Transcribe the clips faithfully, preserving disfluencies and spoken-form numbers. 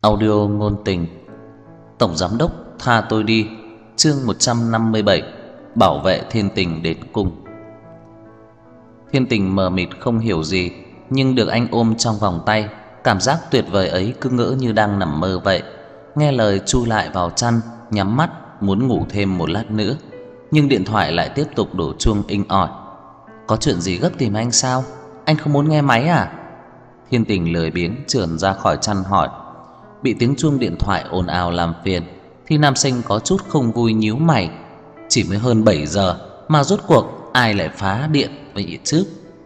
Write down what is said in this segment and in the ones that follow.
Audio ngôn tình. Tổng giám đốc tha tôi đi. Chương một trăm năm mươi bảy. Bảo vệ Thiên Tình đến cùng. Thiên Tình mờ mịt không hiểu gì, nhưng được anh ôm trong vòng tay, cảm giác tuyệt vời ấy cứ ngỡ như đang nằm mơ vậy. Nghe lời chui lại vào chăn, nhắm mắt muốn ngủ thêm một lát nữa, nhưng điện thoại lại tiếp tục đổ chuông inh ỏi. Có chuyện gì gấp tìm anh sao? Anh không muốn nghe máy à? Thiên Tình lười biếng trườn ra khỏi chăn hỏi. Bị tiếng chuông điện thoại ồn ào làm phiền, thì nam sinh có chút không vui nhíu mày. Chỉ mới hơn bảy giờ mà rốt cuộc ai lại phá điện vậy chứ?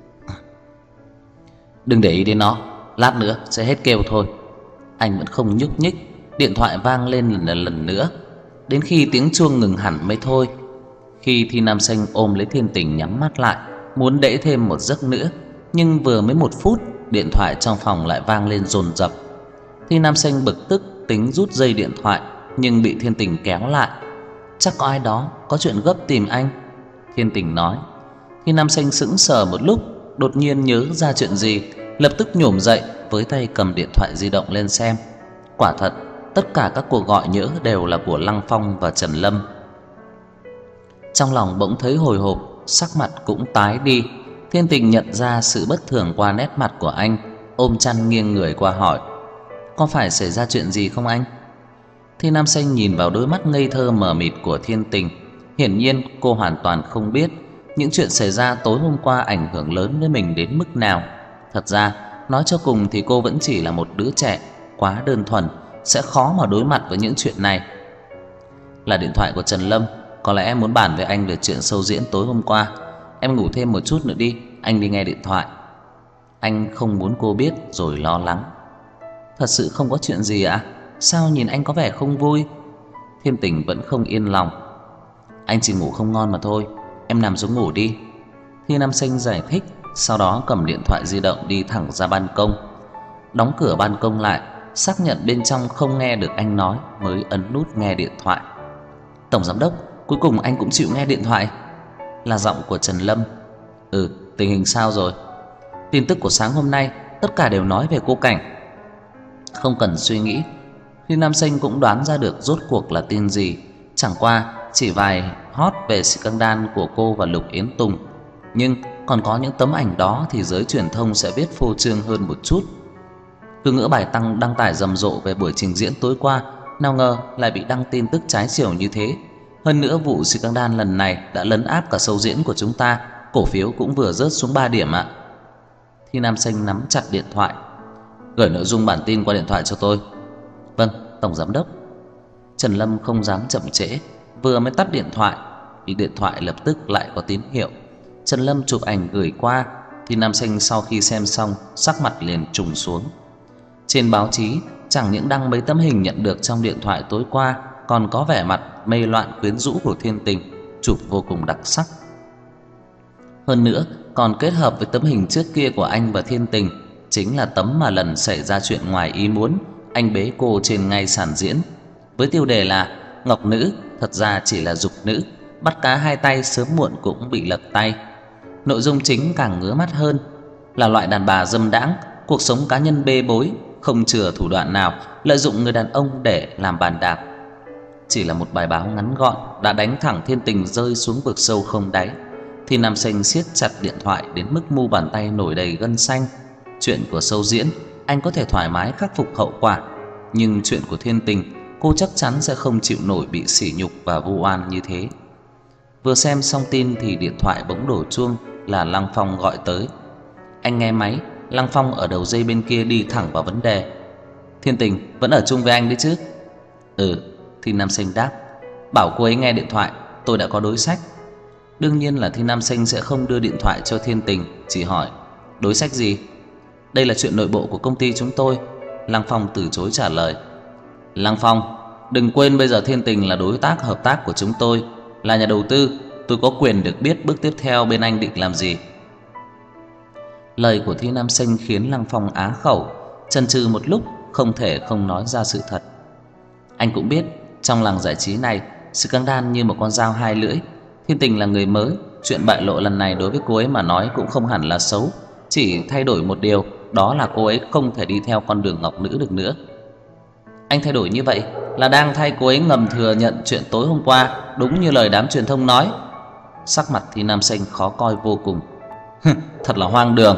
Đừng để ý đến nó, lát nữa sẽ hết kêu thôi. Anh vẫn không nhúc nhích. Điện thoại vang lên lần lần nữa, đến khi tiếng chuông ngừng hẳn mới thôi. Khi thì nam sinh ôm lấy Thiên Tình nhắm mắt lại, muốn đễ thêm một giấc nữa, nhưng vừa mới một phút, điện thoại trong phòng lại vang lên dồn dập. Thì nam sinh bực tức tính rút dây điện thoại, nhưng bị Thiên Tình kéo lại. Chắc có ai đó có chuyện gấp tìm anh, Thiên Tình nói. Thì nam sinh sững sờ một lúc, đột nhiên nhớ ra chuyện gì, lập tức nhổm dậy, với tay cầm điện thoại di động lên xem. Quả thật, tất cả các cuộc gọi nhỡ đều là của Lăng Phong và Trần Lâm. Trong lòng bỗng thấy hồi hộp, sắc mặt cũng tái đi. Thiên Tình nhận ra sự bất thường qua nét mặt của anh, ôm chăn nghiêng người qua hỏi: có phải xảy ra chuyện gì không anh? Thì nam sinh nhìn vào đôi mắt ngây thơ mờ mịt của Thiên Tình. Hiển nhiên cô hoàn toàn không biết những chuyện xảy ra tối hôm qua ảnh hưởng lớn với mình đến mức nào. Thật ra, nói cho cùng thì cô vẫn chỉ là một đứa trẻ quá đơn thuần, sẽ khó mà đối mặt với những chuyện này. Là điện thoại của Trần Lâm, có lẽ em muốn bàn với anh về chuyện show diễn tối hôm qua. Em ngủ thêm một chút nữa đi, anh đi nghe điện thoại. Anh không muốn cô biết rồi lo lắng. Thật sự không có chuyện gì ạ? À? Sao nhìn anh có vẻ không vui? Thiên Tình vẫn không yên lòng. Anh chỉ ngủ không ngon mà thôi, em nằm xuống ngủ đi, Thi Nam Sinh giải thích. Sau đó cầm điện thoại di động đi thẳng ra ban công, đóng cửa ban công lại, xác nhận bên trong không nghe được anh nói, mới ấn nút nghe điện thoại. Tổng giám đốc, cuối cùng anh cũng chịu nghe điện thoại. Là giọng của Trần Lâm. Ừ, tình hình sao rồi? Tin tức của sáng hôm nay tất cả đều nói về cô Cảnh. Không cần suy nghĩ, Thi Nam Sinh cũng đoán ra được rốt cuộc là tin gì. Chẳng qua chỉ vài hot về scandal của cô và Lục Yến Tùng, nhưng còn có những tấm ảnh đó thì giới truyền thông sẽ viết phô trương hơn một chút. Cứ ngỡ bài tăng đăng tải rầm rộ về buổi trình diễn tối qua, nào ngờ lại bị đăng tin tức trái chiều như thế. Hơn nữa vụ scandal lần này đã lấn áp cả show diễn của chúng ta, cổ phiếu cũng vừa rớt xuống ba điểm ạ. Thì Nam Sinh nắm chặt điện thoại. Gửi nội dung bản tin qua điện thoại cho tôi. Vâng, tổng giám đốc. Trần Lâm không dám chậm trễ, vừa mới tắt điện thoại thì điện thoại lập tức lại có tín hiệu. Trần Lâm chụp ảnh gửi qua, thì Nam Sinh sau khi xem xong, sắc mặt liền trùng xuống. Trên báo chí chẳng những đăng mấy tấm hình nhận được trong điện thoại tối qua, còn có vẻ mặt mê loạn quyến rũ của Thiên Tình, chụp vô cùng đặc sắc. Hơn nữa còn kết hợp với tấm hình trước kia của anh và Thiên Tình, chính là tấm mà lần xảy ra chuyện ngoài ý muốn, anh bế cô trên ngay sàn diễn, với tiêu đề là Ngọc Nữ thật ra chỉ là dục nữ, bắt cá hai tay sớm muộn cũng bị lật tay. Nội dung chính càng ngứa mắt hơn, là loại đàn bà dâm đãng, cuộc sống cá nhân bê bối, không chừa thủ đoạn nào, lợi dụng người đàn ông để làm bàn đạp. Chỉ là một bài báo ngắn gọn đã đánh thẳng Thiên Tình rơi xuống vực sâu không đáy. Thì Nam Sinh siết chặt điện thoại đến mức mu bàn tay nổi đầy gân xanh. Chuyện của show diễn anh có thể thoải mái khắc phục hậu quả, nhưng chuyện của Thiên Tình, cô chắc chắn sẽ không chịu nổi bị sỉ nhục và vu oan như thế. Vừa xem xong tin thì điện thoại bỗng đổ chuông, là Lăng Phong gọi tới. Anh nghe máy, Lăng Phong ở đầu dây bên kia đi thẳng vào vấn đề. Thiên Tình vẫn ở chung với anh đấy chứ? Ừ, Thi Nam Sinh đáp. Bảo cô ấy nghe điện thoại, tôi đã có đối sách. Đương nhiên là Thi Nam Sinh sẽ không đưa điện thoại cho Thiên Tình, chỉ hỏi đối sách gì. Đây là chuyện nội bộ của công ty chúng tôi, Lăng Phong từ chối trả lời. Lăng Phong, đừng quên bây giờ Thiên Tình là đối tác hợp tác của chúng tôi, là nhà đầu tư, tôi có quyền được biết bước tiếp theo bên anh định làm gì. Lời của Thi Nam Sinh khiến Lăng Phong á khẩu, chần chừ một lúc không thể không nói ra sự thật. Anh cũng biết trong làng giải trí này, scandal như một con dao hai lưỡi. Thiên Tình là người mới, chuyện bại lộ lần này đối với cô ấy mà nói cũng không hẳn là xấu, chỉ thay đổi một điều, đó là cô ấy không thể đi theo con đường Ngọc Nữ được nữa. Anh thay đổi như vậy là đang thay cô ấy ngầm thừa nhận chuyện tối hôm qua, đúng như lời đám truyền thông nói. Sắc mặt Thi Nam Sinh khó coi vô cùng. Thật là hoang đường.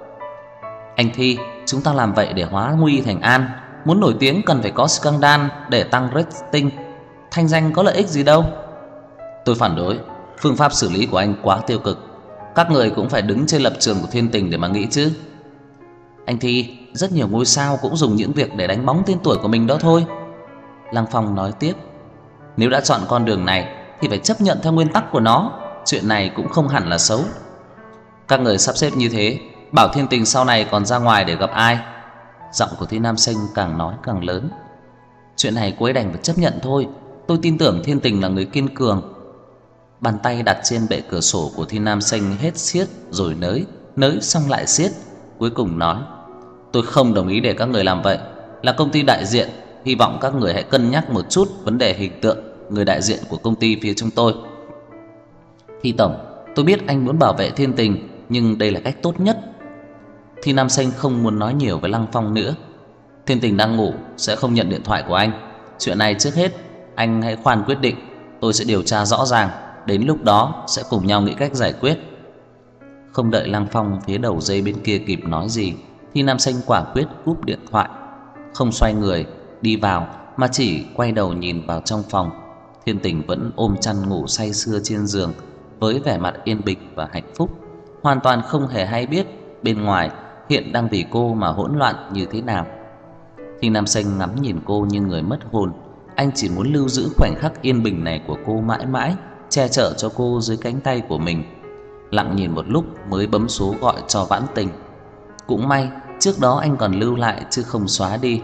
Anh Thi, chúng ta làm vậy để hóa nguy thành an. Muốn nổi tiếng cần phải có scandal để tăng rating. Thanh danh có lợi ích gì đâu. Tôi phản đối. Phương pháp xử lý của anh quá tiêu cực. Các người cũng phải đứng trên lập trường của Thiên Tình để mà nghĩ chứ. Anh Thi, rất nhiều ngôi sao cũng dùng những việc để đánh bóng tên tuổi của mình đó thôi. Lăng Phong nói tiếp. Nếu đã chọn con đường này thì phải chấp nhận theo nguyên tắc của nó. Chuyện này cũng không hẳn là xấu. Các người sắp xếp như thế, bảo Thiên Tình sau này còn ra ngoài để gặp ai? Giọng của Thi Nam Sinh càng nói càng lớn. Chuyện này cô ấy đành phải chấp nhận thôi. Tôi tin tưởng Thiên Tình là người kiên cường. Bàn tay đặt trên bệ cửa sổ của Thi Nam Sinh hết siết rồi nới, nới xong lại siết, cuối cùng nói: Tôi không đồng ý để các người làm vậy. Là công ty đại diện, hy vọng các người hãy cân nhắc một chút vấn đề hình tượng người đại diện của công ty phía chúng tôi. Thi tổng, tôi biết anh muốn bảo vệ Thiên Tình, nhưng đây là cách tốt nhất. Thi Nam Sinh không muốn nói nhiều với Lăng Phong nữa. Thiên Tình đang ngủ, sẽ không nhận điện thoại của anh. Chuyện này trước hết anh hãy khoan quyết định, tôi sẽ điều tra rõ ràng, đến lúc đó sẽ cùng nhau nghĩ cách giải quyết. Không đợi Lăng Phong phía đầu dây bên kia kịp nói gì, Thi Nam Sinh quả quyết cúp điện thoại, không xoay người đi vào mà chỉ quay đầu nhìn vào trong phòng. Thiên Tình vẫn ôm chăn ngủ say sưa trên giường với vẻ mặt yên bình và hạnh phúc, hoàn toàn không hề hay biết bên ngoài hiện đang vì cô mà hỗn loạn như thế nào. Thi Nam Sinh ngắm nhìn cô như người mất hồn. Anh chỉ muốn lưu giữ khoảnh khắc yên bình này của cô mãi mãi, che chở cho cô dưới cánh tay của mình. Lặng nhìn một lúc mới bấm số gọi cho Vãn Tình. Cũng may trước đó anh còn lưu lại chứ không xóa đi.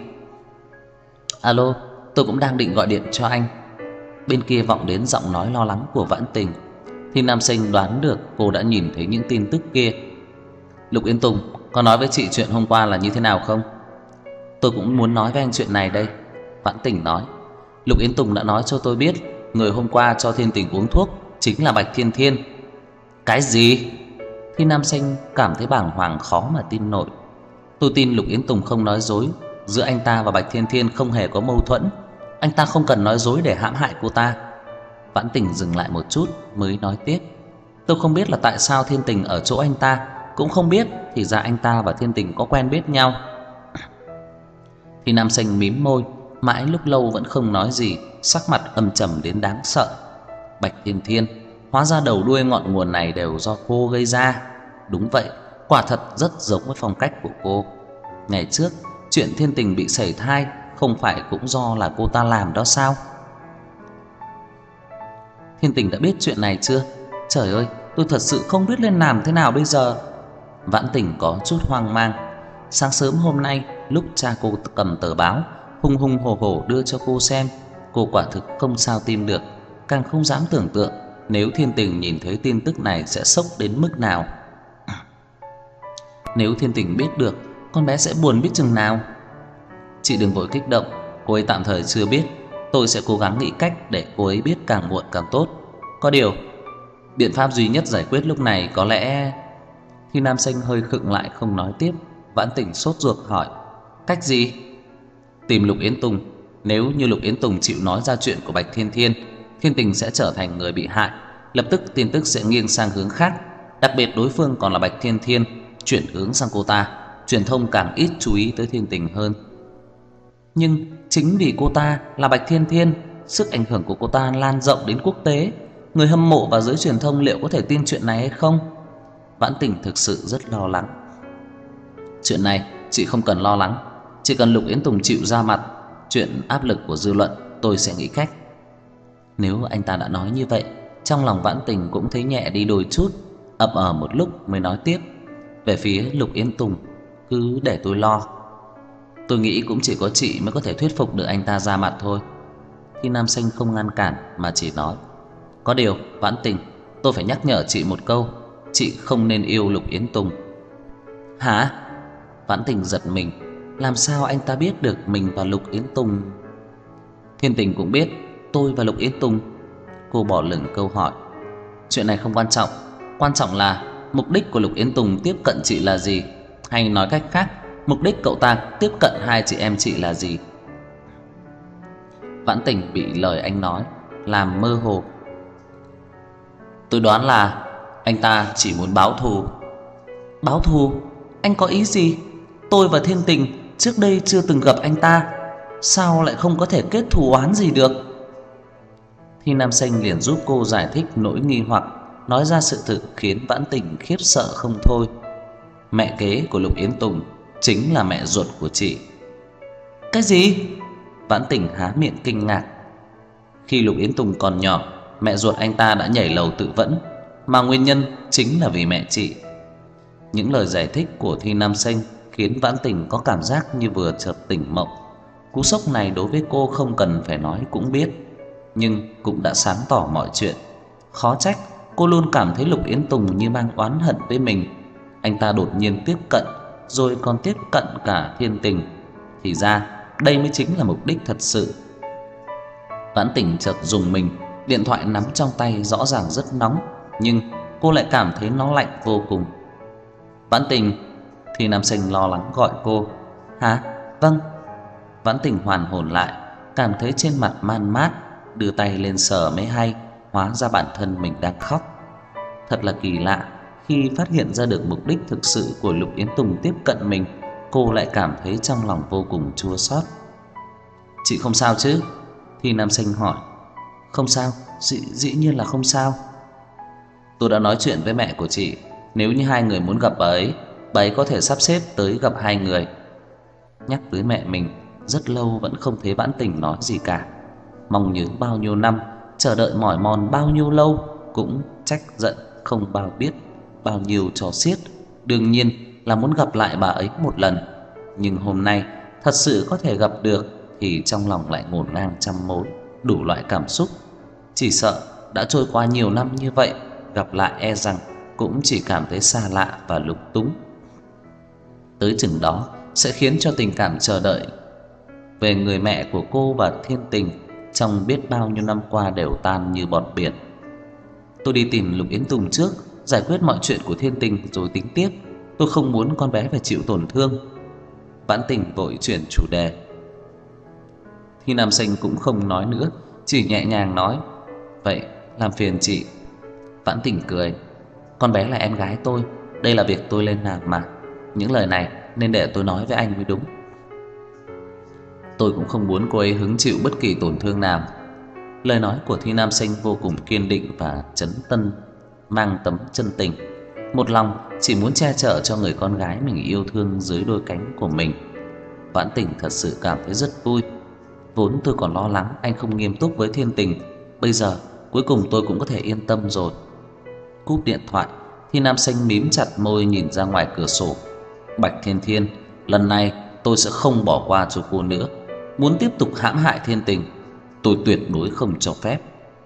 Alo, tôi cũng đang định gọi điện cho anh. Bên kia vọng đến giọng nói lo lắng của Vãn Tình. Thì Nam Sinh đoán được cô đã nhìn thấy những tin tức kia. Lục Yến Tùng, có nói với chị chuyện hôm qua là như thế nào không? Tôi cũng muốn nói với anh chuyện này đây. Vãn Tình nói. Lục Yến Tùng đã nói cho tôi biết người hôm qua cho Thiên Tình uống thuốc chính là Bạch Thiên Thiên. Cái gì? Thì Nam Sinh cảm thấy bàng hoàng khó mà tin nổi. Tôi tin Lục Yến Tùng không nói dối. Giữa anh ta và Bạch Thiên Thiên không hề có mâu thuẫn. Anh ta không cần nói dối để hãm hại cô ta. Vãn Tình dừng lại một chút mới nói tiếp. Tôi không biết là tại sao Thiên Tình ở chỗ anh ta, cũng không biết thì ra anh ta và Thiên Tình có quen biết nhau. Thì Nam Sinh mím môi, mãi lúc lâu vẫn không nói gì, sắc mặt âm trầm đến đáng sợ. Bạch Thiên Thiên, hóa ra đầu đuôi ngọn nguồn này đều do cô gây ra. Đúng vậy, quả thật rất giống với phong cách của cô. Ngày trước, chuyện Thiên Tình bị sẩy thai không phải cũng do là cô ta làm đó sao? Thiên Tình đã biết chuyện này chưa? Trời ơi, tôi thật sự không biết nên làm thế nào bây giờ. Vãn Tình có chút hoang mang. Sáng sớm hôm nay, lúc cha cô cầm tờ báo hùng hùng hổ hổ đưa cho cô xem, cô quả thực không sao tin được, càng không dám tưởng tượng nếu Thiên Tình nhìn thấy tin tức này sẽ sốc đến mức nào. Nếu Thiên Tình biết được, con bé sẽ buồn biết chừng nào. Chị đừng vội kích động, cô ấy tạm thời chưa biết. Tôi sẽ cố gắng nghĩ cách để cô ấy biết càng muộn càng tốt. Có điều, biện pháp duy nhất giải quyết lúc này có lẽ... Thì Nam Sinh hơi khựng lại không nói tiếp. Vãn Tình sốt ruột hỏi. Cách gì? Tìm Lục Yến Tùng. Nếu như Lục Yến Tùng chịu nói ra chuyện của Bạch Thiên Thiên, Thiên Tình sẽ trở thành người bị hại. Lập tức tin tức sẽ nghiêng sang hướng khác. Đặc biệt đối phương còn là Bạch Thiên Thiên, chuyển hướng sang cô ta. Truyền thông càng ít chú ý tới Thiên Tình hơn. Nhưng chính vì cô ta là Bạch Thiên Thiên, sức ảnh hưởng của cô ta lan rộng đến quốc tế. Người hâm mộ và giới truyền thông liệu có thể tin chuyện này hay không? Vãn Tình thực sự rất lo lắng. Chuyện này chị không cần lo lắng. Chỉ cần Lục Yến Tùng chịu ra mặt, chuyện áp lực của dư luận tôi sẽ nghĩ cách. Nếu anh ta đã nói như vậy, trong lòng Vãn Tình cũng thấy nhẹ đi đôi chút. Ậm ờ một lúc mới nói tiếp. Về phía Lục Yến Tùng, cứ để tôi lo. Tôi nghĩ cũng chỉ có chị mới có thể thuyết phục được anh ta ra mặt thôi. Thì Nam Sinh không ngăn cản mà chỉ nói. Có điều Vãn Tình, tôi phải nhắc nhở chị một câu. Chị không nên yêu Lục Yến Tùng. Hả? Vãn Tình giật mình. Làm sao anh ta biết được mình và Lục Yến Tùng? Thiên Tình cũng biết tôi và Lục Yến Tùng. Cô bỏ lửng câu hỏi. Chuyện này không quan trọng. Quan trọng là mục đích của Lục Yến Tùng tiếp cận chị là gì? Hay nói cách khác, mục đích cậu ta tiếp cận hai chị em chị là gì? Vãn Tình bị lời anh nói làm mơ hồ. Tôi đoán là anh ta chỉ muốn báo thù. Báo thù? Anh có ý gì? Tôi và Thiên Tình trước đây chưa từng gặp anh ta, sao lại không có thể kết thù oán gì được? Thi Nam Xanh liền giúp cô giải thích nỗi nghi hoặc, nói ra sự thực khiến Vãn Tình khiếp sợ không thôi. Mẹ kế của Lục Yến Tùng chính là mẹ ruột của chị. Cái gì? Vãn Tình há miệng kinh ngạc. Khi Lục Yến Tùng còn nhỏ, mẹ ruột anh ta đã nhảy lầu tự vẫn, mà nguyên nhân chính là vì mẹ chị. Những lời giải thích của Thi Nam Xanh khiến Vãn Tình có cảm giác như vừa chợt tỉnh mộng. Cú sốc này đối với cô không cần phải nói cũng biết, nhưng cũng đã sáng tỏ mọi chuyện. Khó trách cô luôn cảm thấy Lục Yến Tùng như mang oán hận với mình. Anh ta đột nhiên tiếp cận, rồi còn tiếp cận cả Thiên Tình. Thì ra đây mới chính là mục đích thật sự. Vãn Tình chợt rùng mình, điện thoại nắm trong tay rõ ràng rất nóng, nhưng cô lại cảm thấy nó lạnh vô cùng. Vãn Tình, Thì Nam Xanh lo lắng gọi cô. Hả? Vâng. Vãn Tình hoàn hồn lại, cảm thấy trên mặt man mát, đưa tay lên sờ mới hay, hóa ra bản thân mình đang khóc. Thật là kỳ lạ, khi phát hiện ra được mục đích thực sự của Lục Yến Tùng tiếp cận mình, cô lại cảm thấy trong lòng vô cùng chua xót. Chị không sao chứ? Thì Nam Xanh hỏi. Không sao, dĩ, dĩ nhiên là không sao. Tôi đã nói chuyện với mẹ của chị, nếu như hai người muốn gặp bà ấy, bà ấy có thể sắp xếp tới gặp hai người. Nhắc tới mẹ mình, rất lâu vẫn không thấy Vãn Tình nói gì cả. Mong nhớ bao nhiêu năm, chờ đợi mỏi mòn bao nhiêu lâu, cũng trách giận không bao biết bao nhiêu trò xiết. Đương nhiên là muốn gặp lại bà ấy một lần, nhưng hôm nay thật sự có thể gặp được thì trong lòng lại ngổn ngang trăm mối, đủ loại cảm xúc. Chỉ sợ đã trôi qua nhiều năm như vậy, gặp lại e rằng cũng chỉ cảm thấy xa lạ và lúng túng. Tới chừng đó sẽ khiến cho tình cảm chờ đợi về người mẹ của cô và Thiên Tình trong biết bao nhiêu năm qua đều tan như bọt biển. Tôi đi tìm Lục Yến Tùng trước, giải quyết mọi chuyện của Thiên Tình rồi tính tiếp. Tôi không muốn con bé phải chịu tổn thương. Vãn Tình vội chuyển chủ đề. Thì Nam Xanh cũng không nói nữa, chỉ nhẹ nhàng nói, vậy làm phiền chị. Vãn Tình cười. Con bé là em gái tôi, đây là việc tôi lên làm mà. Những lời này nên để tôi nói với anh mới đúng. Tôi cũng không muốn cô ấy hứng chịu bất kỳ tổn thương nào. Lời nói của Thi Nam Xanh vô cùng kiên định và trấn tân, mang tấm chân tình. Một lòng chỉ muốn che chở cho người con gái mình yêu thương dưới đôi cánh của mình. Vãn Tình thật sự cảm thấy rất vui. Vốn tôi còn lo lắng anh không nghiêm túc với Thiên Tình, bây giờ cuối cùng tôi cũng có thể yên tâm rồi. Cúp điện thoại, Thi Nam Xanh mím chặt môi nhìn ra ngoài cửa sổ. Bạch Thiên Thiên, lần này tôi sẽ không bỏ qua cho cô nữa. Muốn tiếp tục hãm hại Thiên Tình, tôi tuyệt đối không cho phép.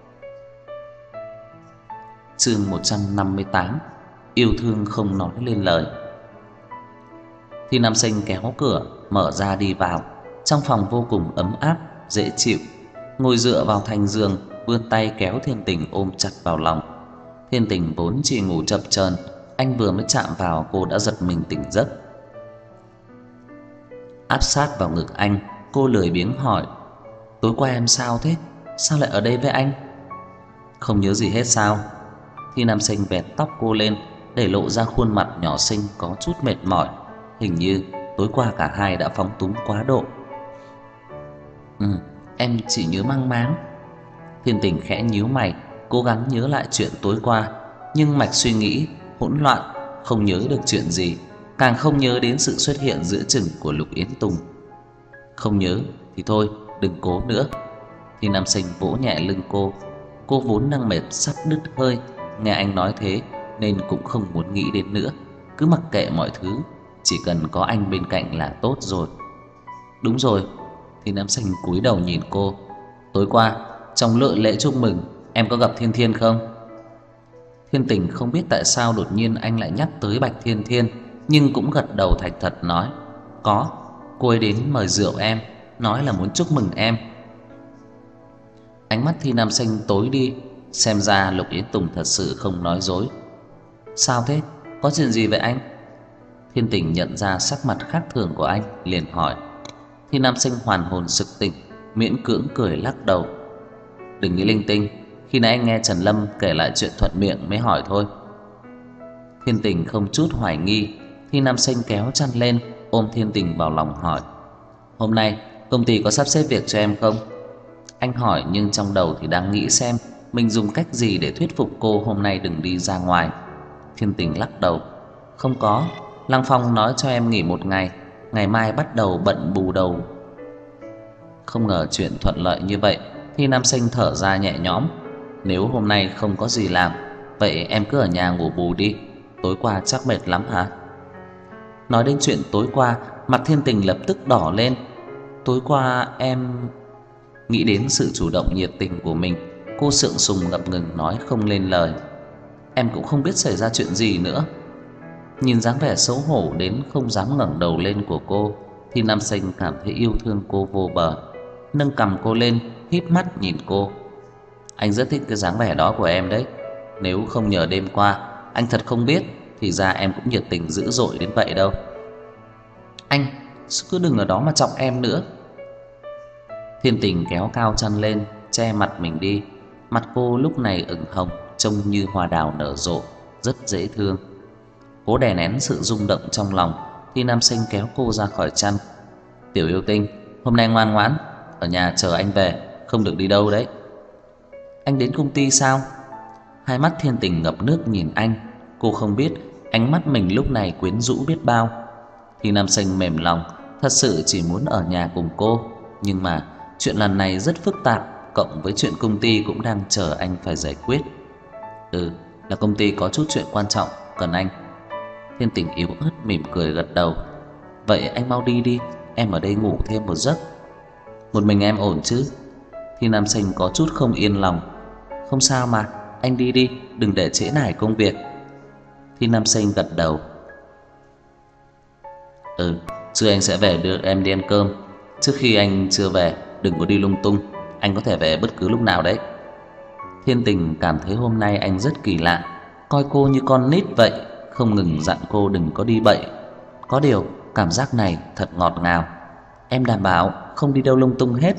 Chương một trăm năm mươi tám. Yêu thương không nói lên lời. Thi Nam Xanh kéo cửa mở ra đi vào. Trong phòng vô cùng ấm áp, dễ chịu. Ngồi dựa vào thành giường, vươn tay kéo Thiên Tình ôm chặt vào lòng. Thiên Tình vốn chỉ ngủ chập chờn, anh vừa mới chạm vào cô đã giật mình tỉnh giấc. Áp sát vào ngực anh, cô lười biếng hỏi: "Tối qua em sao thế? Sao lại ở đây với anh?" "Không nhớ gì hết sao?" Thi Nam Xanh vẹt tóc cô lên, để lộ ra khuôn mặt nhỏ xinh có chút mệt mỏi. Hình như tối qua cả hai đã phóng túng quá độ. "Ừ, em chỉ nhớ mang máng." Thiên Tình khẽ nhíu mày, cố gắng nhớ lại chuyện tối qua, nhưng mạch suy nghĩ hỗn loạn, không nhớ được chuyện gì, càng không nhớ đến sự xuất hiện giữa chừng của Lục Yến Tùng. "Không nhớ thì thôi, đừng cố nữa." Thì Nam Xanh vỗ nhẹ lưng cô. Cô vốn đang mệt sắp đứt hơi, nghe anh nói thế nên cũng không muốn nghĩ đến nữa, cứ mặc kệ mọi thứ, chỉ cần có anh bên cạnh là tốt rồi. "Đúng rồi." Thì Nam Xanh cúi đầu nhìn cô. "Tối qua trong lễ lễ chúc mừng, em có gặp Thiên Thiên không?" Thiên Tình không biết tại sao đột nhiên anh lại nhắc tới Bạch Thiên Thiên, nhưng cũng gật đầu thành thật nói: "Có, cô ấy đến mời rượu em, nói là muốn chúc mừng em." Ánh mắt Thi Nam Xanh tối đi, xem ra Lục Yến Tùng thật sự không nói dối. "Sao thế? Có chuyện gì vậy anh?" Thiên Tình nhận ra sắc mặt khác thường của anh, liền hỏi. Thi Nam Xanh hoàn hồn sực tỉnh, miễn cưỡng cười lắc đầu. Đừng nghĩ linh tinh, khi nãy anh nghe Trần Lâm kể lại chuyện thuận miệng mới hỏi thôi. Thiên Tình không chút hoài nghi. Thi Nam Sinh kéo chăn lên, ôm Thiên Tình vào lòng hỏi: Hôm nay công ty có sắp xếp việc cho em không? Anh hỏi nhưng trong đầu thì đang nghĩ xem mình dùng cách gì để thuyết phục cô hôm nay đừng đi ra ngoài. Thiên Tình lắc đầu: Không có, Lăng Phong nói cho em nghỉ một ngày, ngày mai bắt đầu bận bù đầu. Không ngờ chuyện thuận lợi như vậy, Thi Nam Sinh thở ra nhẹ nhõm. Nếu hôm nay không có gì làm, vậy em cứ ở nhà ngủ bù đi, tối qua chắc mệt lắm hả? Nói đến chuyện tối qua, mặt Thiên Tình lập tức đỏ lên. Tối qua em... Nghĩ đến sự chủ động nhiệt tình của mình, cô sượng sùng ngập ngừng nói không lên lời. Em cũng không biết xảy ra chuyện gì nữa. Nhìn dáng vẻ xấu hổ đến không dám ngẩng đầu lên của cô, thì Nam Sinh cảm thấy yêu thương cô vô bờ, nâng cằm cô lên, híp mắt nhìn cô. Anh rất thích cái dáng vẻ đó của em đấy. Nếu không nhờ đêm qua, anh thật không biết thì ra em cũng nhiệt tình dữ dội đến vậy đâu. Anh cứ đừng ở đó mà chọc em nữa. Thiên Tình kéo cao chăn lên, che mặt mình đi. Mặt cô lúc này ửng hồng, trông như hoa đào nở rộ, rất dễ thương. Cố đè nén sự rung động trong lòng, thì Nam Sinh kéo cô ra khỏi chăn. Tiểu yêu tinh, hôm nay ngoan ngoãn, ở nhà chờ anh về, không được đi đâu đấy. Anh đến công ty sao? Hai mắt Thiên Tình ngập nước nhìn anh. Cô không biết ánh mắt mình lúc này quyến rũ biết bao. Thì Nam Sinh mềm lòng, thật sự chỉ muốn ở nhà cùng cô. Nhưng mà chuyện lần này rất phức tạp, cộng với chuyện công ty cũng đang chờ anh phải giải quyết. Ừ, là công ty có chút chuyện quan trọng cần anh. Thiên Tình yếu ớt mỉm cười gật đầu. Vậy anh mau đi đi, em ở đây ngủ thêm một giấc. Một mình em ổn chứ? Thì Nam Sinh có chút không yên lòng. Không sao mà, anh đi đi, đừng để trễ nải công việc. Thì Nam Sinh gật đầu. Ừ, trưa anh sẽ về đưa em đi ăn cơm. Trước khi anh chưa về, đừng có đi lung tung, anh có thể về bất cứ lúc nào đấy. Thiên Tình cảm thấy hôm nay anh rất kỳ lạ, coi cô như con nít vậy, không ngừng dặn cô đừng có đi bậy. Có điều cảm giác này thật ngọt ngào. Em đảm bảo không đi đâu lung tung hết.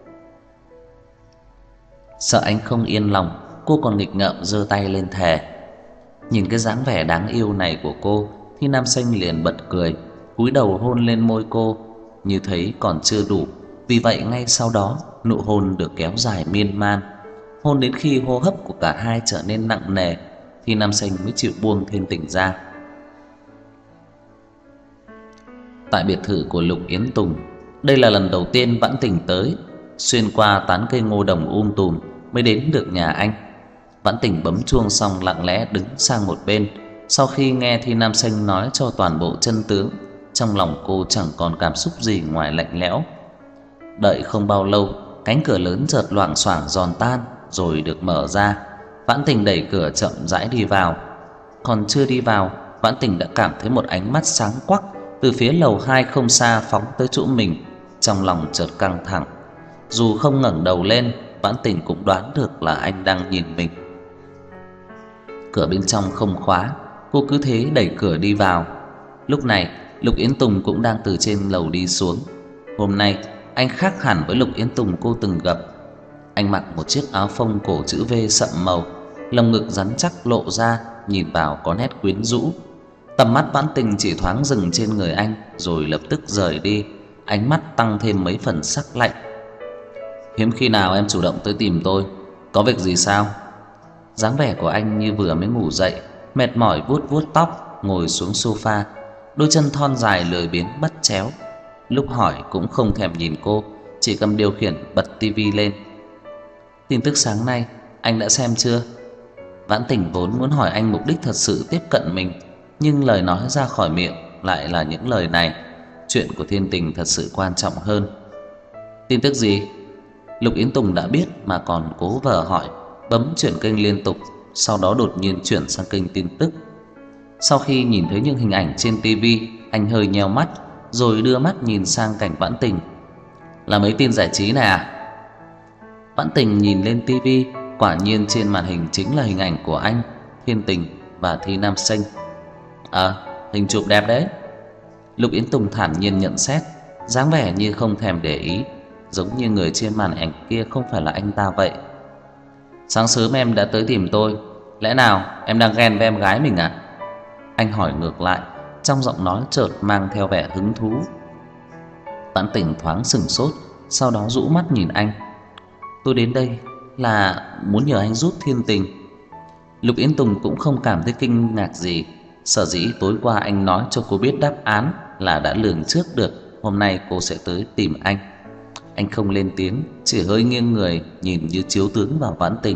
Sợ anh không yên lòng, cô còn nghịch ngợm giơ tay lên thề. Nhìn cái dáng vẻ đáng yêu này của cô, thì Nam Sinh liền bật cười, cúi đầu hôn lên môi cô. Như thấy còn chưa đủ, vì vậy ngay sau đó nụ hôn được kéo dài miên man, hôn đến khi hô hấp của cả hai trở nên nặng nề, thì Nam Sinh mới chịu buông Thiên Tình ra. Tại biệt thự của Lục Yến Tùng, đây là lần đầu tiên Vãn Tình tới. Xuyên qua tán cây ngô đồng um tùm mới đến được nhà anh. Vãn Tình bấm chuông xong lặng lẽ đứng sang một bên. Sau khi nghe Thi Nam Sinh nói cho toàn bộ chân tướng, trong lòng cô chẳng còn cảm xúc gì ngoài lạnh lẽo. Đợi không bao lâu, cánh cửa lớn chợt loảng xoảng giòn tan rồi được mở ra. Vãn Tình đẩy cửa chậm rãi đi vào. Còn chưa đi vào, Vãn Tình đã cảm thấy một ánh mắt sáng quắc từ phía lầu hai không xa phóng tới chỗ mình. Trong lòng chợt căng thẳng. Dù không ngẩng đầu lên, Vãn Tình cũng đoán được là anh đang nhìn mình. Cửa bên trong không khóa, cô cứ thế đẩy cửa đi vào. Lúc này Lục Yến Tùng cũng đang từ trên lầu đi xuống. Hôm nay anh khác hẳn với Lục Yến Tùng cô từng gặp. Anh mặc một chiếc áo phông cổ chữ V sậm màu, lồng ngực rắn chắc lộ ra, nhìn vào có nét quyến rũ. Tầm mắt Vãn Tình chỉ thoáng dừng trên người anh rồi lập tức rời đi, ánh mắt tăng thêm mấy phần sắc lạnh. Hiếm khi nào em chủ động tới tìm tôi, có việc gì sao? Dáng vẻ của anh như vừa mới ngủ dậy, mệt mỏi vuốt vuốt tóc, ngồi xuống sofa, đôi chân thon dài lười biếng bắt chéo. Lúc hỏi cũng không thèm nhìn cô, chỉ cầm điều khiển bật tivi lên. Tin tức sáng nay anh đã xem chưa? Vãn Tình vốn muốn hỏi anh mục đích thật sự tiếp cận mình, nhưng lời nói ra khỏi miệng lại là những lời này. Chuyện của Thiên Tình thật sự quan trọng hơn. Tin tức gì? Lục Yến Tùng đã biết mà còn cố vờ hỏi, bấm chuyển kênh liên tục, sau đó đột nhiên chuyển sang kênh tin tức. Sau khi nhìn thấy những hình ảnh trên tivi, anh hơi nheo mắt rồi đưa mắt nhìn sang cảnh Vãn Tình. Là mấy tin giải trí này à? Vãn Tình nhìn lên tivi, quả nhiên trên màn hình chính là hình ảnh của anh, Thiên Tình và Thi Nam Sinh. À, hình chụp đẹp đấy. Lục Yến Tùng thản nhiên nhận xét, dáng vẻ như không thèm để ý. giống như người trên màn ảnh kia không phải là anh ta vậy. Sáng sớm em đã tới tìm tôi, lẽ nào em đang ghen với em gái mình à? Anh hỏi ngược lại, trong giọng nói chợt mang theo vẻ hứng thú. Vãn Tình thoáng sửng sốt, sau đó rũ mắt nhìn anh. Tôi đến đây là muốn nhờ anh giúp Thiên Tình. Lục Yến Tùng cũng không cảm thấy kinh ngạc gì. Sở dĩ tối qua anh nói cho cô biết đáp án là đã lường trước được hôm nay cô sẽ tới tìm anh. Anh không lên tiếng, chỉ hơi nghiêng người nhìn như chiếu tướng vào Vãn Tình.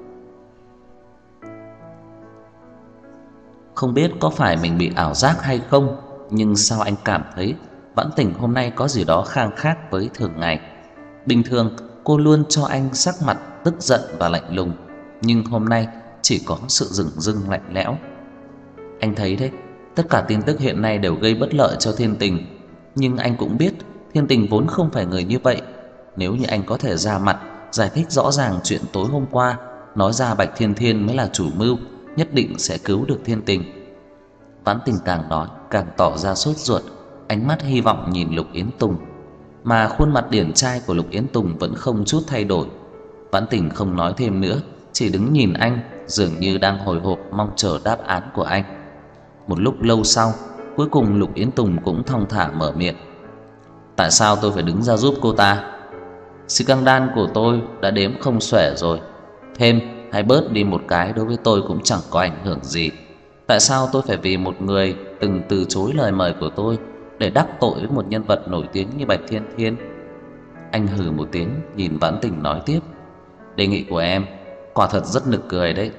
Không biết có phải mình bị ảo giác hay không, nhưng sao anh cảm thấy Vãn Tình hôm nay có gì đó khang khác với thường ngày. Bình thường cô luôn cho anh sắc mặt tức giận và lạnh lùng, nhưng hôm nay chỉ có sự dửng dưng lạnh lẽo. Anh thấy đấy, tất cả tin tức hiện nay đều gây bất lợi cho Thiên Tình, nhưng anh cũng biết Thiên Tình vốn không phải người như vậy. Nếu như anh có thể ra mặt giải thích rõ ràng chuyện tối hôm qua, nói ra Bạch Thiên Thiên mới là chủ mưu, nhất định sẽ cứu được Thiên Tình. Vãn Tình càng nói càng tỏ ra sốt ruột, ánh mắt hy vọng nhìn Lục Yến Tùng, mà khuôn mặt điển trai của Lục Yến Tùng vẫn không chút thay đổi. Vãn Tình không nói thêm nữa, chỉ đứng nhìn anh, dường như đang hồi hộp mong chờ đáp án của anh. Một lúc lâu sau, cuối cùng Lục Yến Tùng cũng thong thả mở miệng. Tại sao tôi phải đứng ra giúp cô ta? Scandal của tôi đã đếm không xuể rồi, thêm hay bớt đi một cái đối với tôi cũng chẳng có ảnh hưởng gì. Tại sao tôi phải vì một người từng từ chối lời mời của tôi để đắc tội với một nhân vật nổi tiếng như Bạch Thiên Thiên? Anh hừ một tiếng nhìn Vãn Tình nói tiếp. Đề nghị của em quả thật rất nực cười đấy.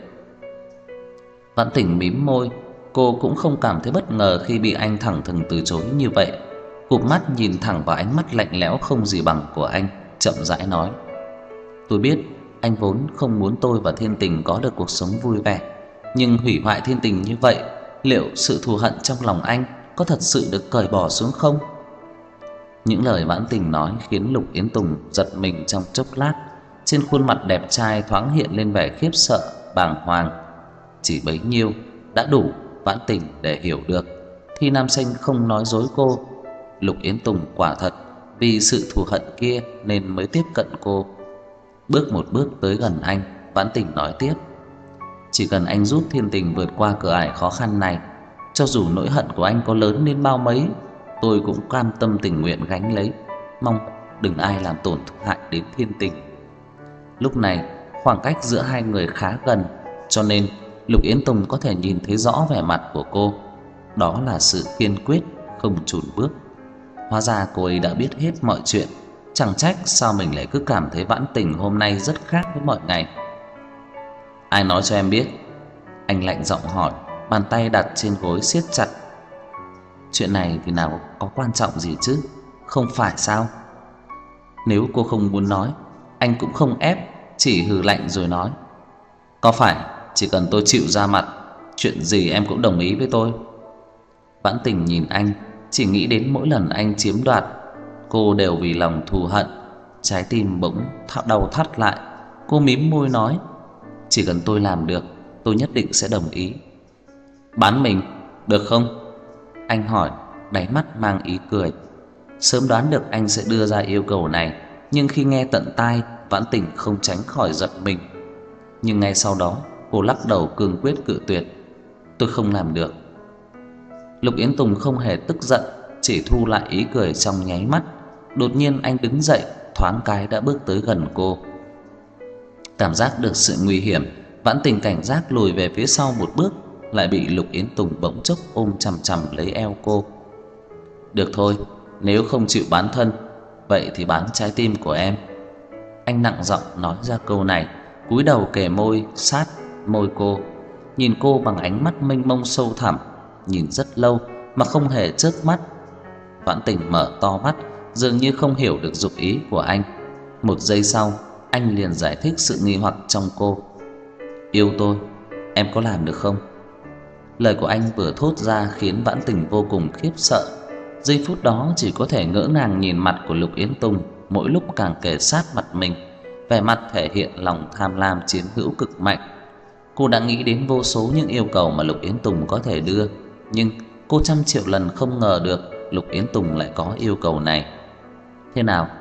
Vãn Tình mím môi, cô cũng không cảm thấy bất ngờ khi bị anh thẳng thừng từ chối như vậy. Cụp mắt nhìn thẳng vào ánh mắt lạnh lẽo không gì bằng của anh, chậm rãi nói. Tôi biết anh vốn không muốn tôi và Thiên Tình có được cuộc sống vui vẻ, nhưng hủy hoại Thiên Tình như vậy, liệu sự thù hận trong lòng anh có thật sự được cởi bỏ xuống không? Những lời Vãn Tình nói khiến Lục Yến Tùng giật mình trong chốc lát, trên khuôn mặt đẹp trai thoáng hiện lên vẻ khiếp sợ, bàng hoàng. Chỉ bấy nhiêu đã đủ Vãn Tình để hiểu được Thi Nam Xanh không nói dối cô. Lục Yến Tùng quả thật vì sự thù hận kia nên mới tiếp cận cô. Bước một bước tới gần anh, Vãn Tình nói tiếp. Chỉ cần anh giúp Thiên Tình vượt qua cửa ải khó khăn này, cho dù nỗi hận của anh có lớn đến bao mấy, tôi cũng cam tâm tình nguyện gánh lấy. Mong đừng ai làm tổn hại đến Thiên Tình. Lúc này khoảng cách giữa hai người khá gần, cho nên Lục Yến Tùng có thể nhìn thấy rõ vẻ mặt của cô. Đó là sự kiên quyết, không chùn bước. Hóa ra cô ấy đã biết hết mọi chuyện, chẳng trách sao mình lại cứ cảm thấy Vãn Tình hôm nay rất khác với mọi ngày. Ai nói cho em biết? Anh lạnh giọng hỏi, bàn tay đặt trên gối siết chặt. Chuyện này thì nào có quan trọng gì chứ, không phải sao? Nếu cô không muốn nói, anh cũng không ép, chỉ hừ lạnh rồi nói. Có phải chỉ cần tôi chịu ra mặt, chuyện gì em cũng đồng ý với tôi? Vãn Tình nhìn anh, chỉ nghĩ đến mỗi lần anh chiếm đoạt cô đều vì lòng thù hận, trái tim bỗng thắt đau thắt lại. Cô mím môi nói, chỉ cần tôi làm được, tôi nhất định sẽ đồng ý. Bán mình, được không? Anh hỏi, đáy mắt mang ý cười. Sớm đoán được anh sẽ đưa ra yêu cầu này, nhưng khi nghe tận tai, Vãn Tình không tránh khỏi giật mình. Nhưng ngay sau đó, cô lắc đầu cương quyết cự tuyệt. Tôi không làm được. Lục Yến Tùng không hề tức giận, chỉ thu lại ý cười trong nháy mắt. Đột nhiên anh đứng dậy, thoáng cái đã bước tới gần cô. Cảm giác được sự nguy hiểm, Vãn Tình cảnh giác lùi về phía sau một bước, lại bị Lục Yến Tùng bỗng chốc ôm chằm chằm lấy eo cô. Được thôi, nếu không chịu bán thân, vậy thì bán trái tim của em. Anh nặng giọng nói ra câu này, cúi đầu kề môi sát môi cô, nhìn cô bằng ánh mắt mênh mông sâu thẳm, nhìn rất lâu mà không hề chớp mắt. Vãn Tình mở to mắt, dường như không hiểu được dụng ý của anh. Một giây sau, anh liền giải thích sự nghi hoặc trong cô. Yêu tôi, em có làm được không? Lời của anh vừa thốt ra khiến Vãn Tình vô cùng khiếp sợ. Giây phút đó chỉ có thể ngỡ ngàng nhìn mặt của Lục Yến Tùng, mỗi lúc càng kề sát mặt mình, vẻ mặt thể hiện lòng tham lam chiếm hữu cực mạnh. Cô đã nghĩ đến vô số những yêu cầu mà Lục Yến Tùng có thể đưa, nhưng cô trăm triệu lần không ngờ được Lục Yến Tùng lại có yêu cầu này. Thế nào,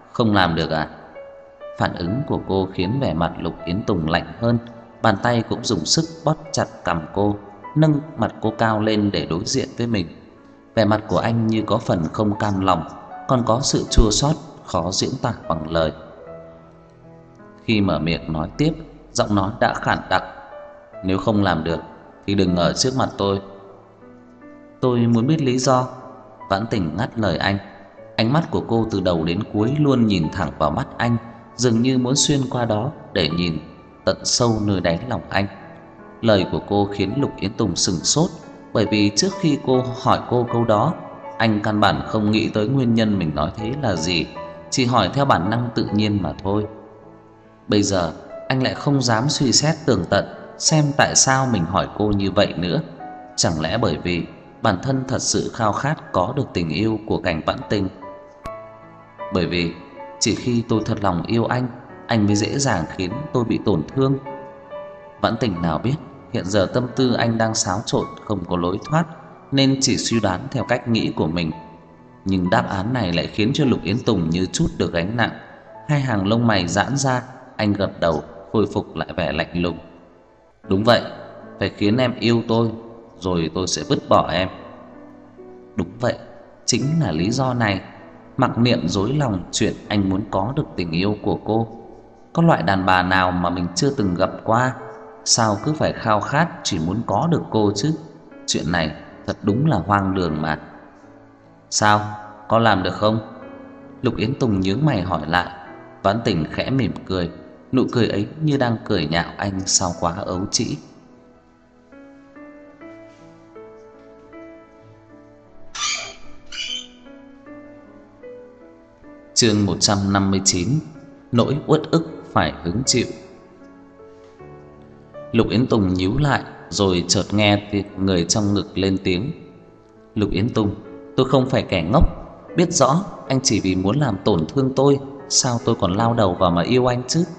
Không làm được à? Phản ứng của cô khiến vẻ mặt Lục Yến Tùng lạnh hơn, bàn tay cũng dùng sức bóp chặt cằm cô, nâng mặt cô cao lên để đối diện với mình. Vẻ mặt của anh như có phần không cam lòng, còn có sự chua xót khó diễn tả bằng lời. Khi mở miệng nói tiếp, giọng nói đã khản đặc. Nếu không làm được thì đừng ở trước mặt tôi. Tôi muốn biết lý do. Vãn Tình ngắt lời anh. Ánh mắt của cô từ đầu đến cuối luôn nhìn thẳng vào mắt anh, dường như muốn xuyên qua đó để nhìn tận sâu nơi đáy lòng anh. Lời của cô khiến Lục Yến Tùng sững sốt, bởi vì trước khi cô hỏi cô câu đó, anh căn bản không nghĩ tới nguyên nhân mình nói thế là gì, chỉ hỏi theo bản năng tự nhiên mà thôi. Bây giờ anh lại không dám suy xét tường tận xem tại sao mình hỏi cô như vậy nữa. Chẳng lẽ bởi vì bản thân thật sự khao khát có được tình yêu của Cảnh Vãn Tình? Bởi vì chỉ khi tôi thật lòng yêu anh, anh mới dễ dàng khiến tôi bị tổn thương. Vãn Tình nào biết hiện giờ tâm tư anh đang xáo trộn không có lối thoát, nên chỉ suy đoán theo cách nghĩ của mình. Nhưng đáp án này lại khiến cho Lục Yến Tùng như trút được gánh nặng. Hai hàng lông mày giãn ra, anh gật đầu khôi phục lại vẻ lạnh lùng. Đúng vậy, phải khiến em yêu tôi, rồi tôi sẽ vứt bỏ em. Đúng vậy, chính là lý do này. Mặc niệm dối lòng chuyện anh muốn có được tình yêu của cô. Có loại đàn bà nào mà mình chưa từng gặp qua, sao cứ phải khao khát chỉ muốn có được cô chứ? Chuyện này thật đúng là hoang đường mà. Sao, có làm được không? Lục Yến Tùng nhướng mày hỏi lại. Vãn Tình khẽ mỉm cười, nụ cười ấy như đang cười nhạo anh sao quá ấu trĩ. Chương một trăm năm mươi chín. Nỗi uất ức phải hứng chịu. Lục Yến Tùng nhíu lại, rồi chợt nghe tiếng người trong ngực lên tiếng. Lục Yến Tùng, tôi không phải kẻ ngốc, biết rõ anh chỉ vì muốn làm tổn thương tôi, sao tôi còn lao đầu vào mà yêu anh chứ?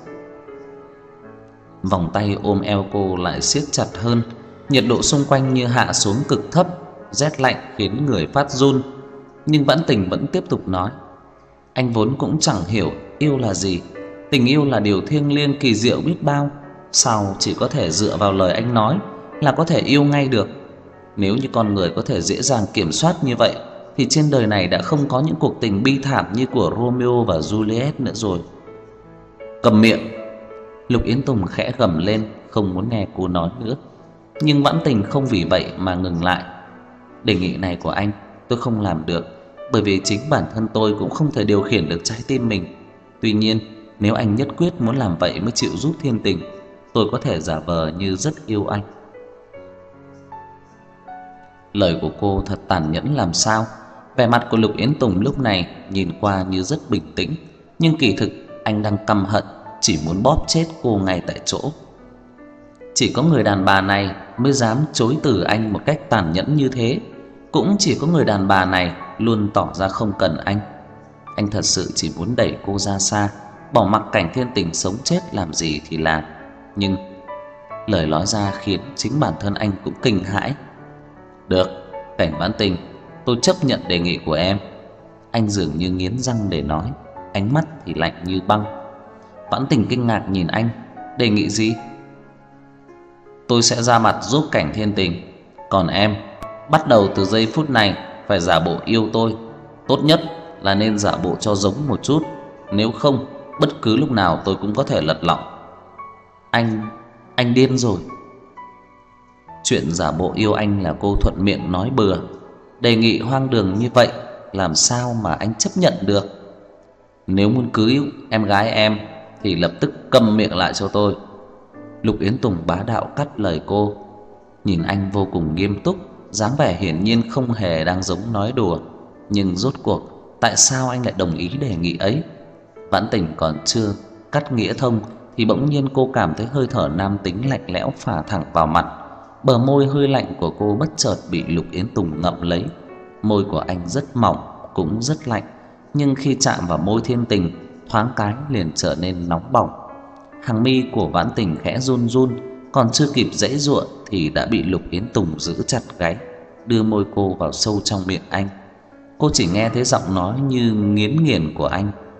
Vòng tay ôm eo cô lại siết chặt hơn, nhiệt độ xung quanh như hạ xuống cực thấp, rét lạnh khiến người phát run. Nhưng Vãn Tình vẫn tiếp tục nói. Anh vốn cũng chẳng hiểu yêu là gì, tình yêu là điều thiêng liêng kỳ diệu biết bao, sao chỉ có thể dựa vào lời anh nói là có thể yêu ngay được? Nếu như con người có thể dễ dàng kiểm soát như vậy thì trên đời này đã không có những cuộc tình bi thảm như của Romeo và Juliet nữa rồi. Cầm miệng! Lục Yến Tùng khẽ gầm lên, không muốn nghe cô nói nữa. Nhưng Vãn Tình không vì vậy mà ngừng lại. Đề nghị này của anh tôi không làm được, bởi vì chính bản thân tôi cũng không thể điều khiển được trái tim mình. Tuy nhiên, nếu anh nhất quyết muốn làm vậy mới chịu giúp Thiên Tình, tôi có thể giả vờ như rất yêu anh. Lời của cô thật tàn nhẫn làm sao. Vẻ mặt của Lục Yến Tùng lúc này nhìn qua như rất bình tĩnh, nhưng kỳ thực anh đang căm hận, chỉ muốn bóp chết cô ngay tại chỗ. Chỉ có người đàn bà này mới dám chối từ anh một cách tàn nhẫn như thế. Cũng chỉ có người đàn bà này luôn tỏ ra không cần anh. Anh thật sự chỉ muốn đẩy cô ra xa, bỏ mặc Cảnh Thiên Tình sống chết làm gì thì làm. Nhưng lời nói ra khiến chính bản thân anh cũng kinh hãi. Được, Cảnh Vãn Tình, tôi chấp nhận đề nghị của em. Anh dường như nghiến răng để nói, ánh mắt thì lạnh như băng. Vãn Tình kinh ngạc nhìn anh. Đề nghị gì? Tôi sẽ ra mặt giúp Cảnh Thiên Tình, còn em bắt đầu từ giây phút này phải giả bộ yêu tôi. Tốt nhất là nên giả bộ cho giống một chút, nếu không bất cứ lúc nào tôi cũng có thể lật lọng. Anh, anh điên rồi. Chuyện giả bộ yêu anh là cô thuận miệng nói bừa. Đề nghị hoang đường như vậy làm sao mà anh chấp nhận được? Nếu muốn cưới em gái em thì lập tức câm miệng lại cho tôi. Lục Yến Tùng bá đạo cắt lời cô. Nhìn anh vô cùng nghiêm túc, dáng vẻ hiển nhiên không hề đang giống nói đùa. Nhưng rốt cuộc tại sao anh lại đồng ý đề nghị ấy? Vãn Tình còn chưa cắt nghĩa thông thì bỗng nhiên cô cảm thấy hơi thở nam tính lạnh lẽo phả thẳng vào mặt. Bờ môi hơi lạnh của cô bất chợt bị Lục Yến Tùng ngậm lấy. Môi của anh rất mỏng, cũng rất lạnh, nhưng khi chạm vào môi Thiên Tình, thoáng cái liền trở nên nóng bỏng. Hàng mi của Vãn Tình khẽ run run, còn chưa kịp giãy giụa thì đã bị Lục Yến Tùng giữ chặt gáy, đưa môi cô vào sâu trong miệng anh. Cô chỉ nghe thấy giọng nói như nghiến nghiền của anh.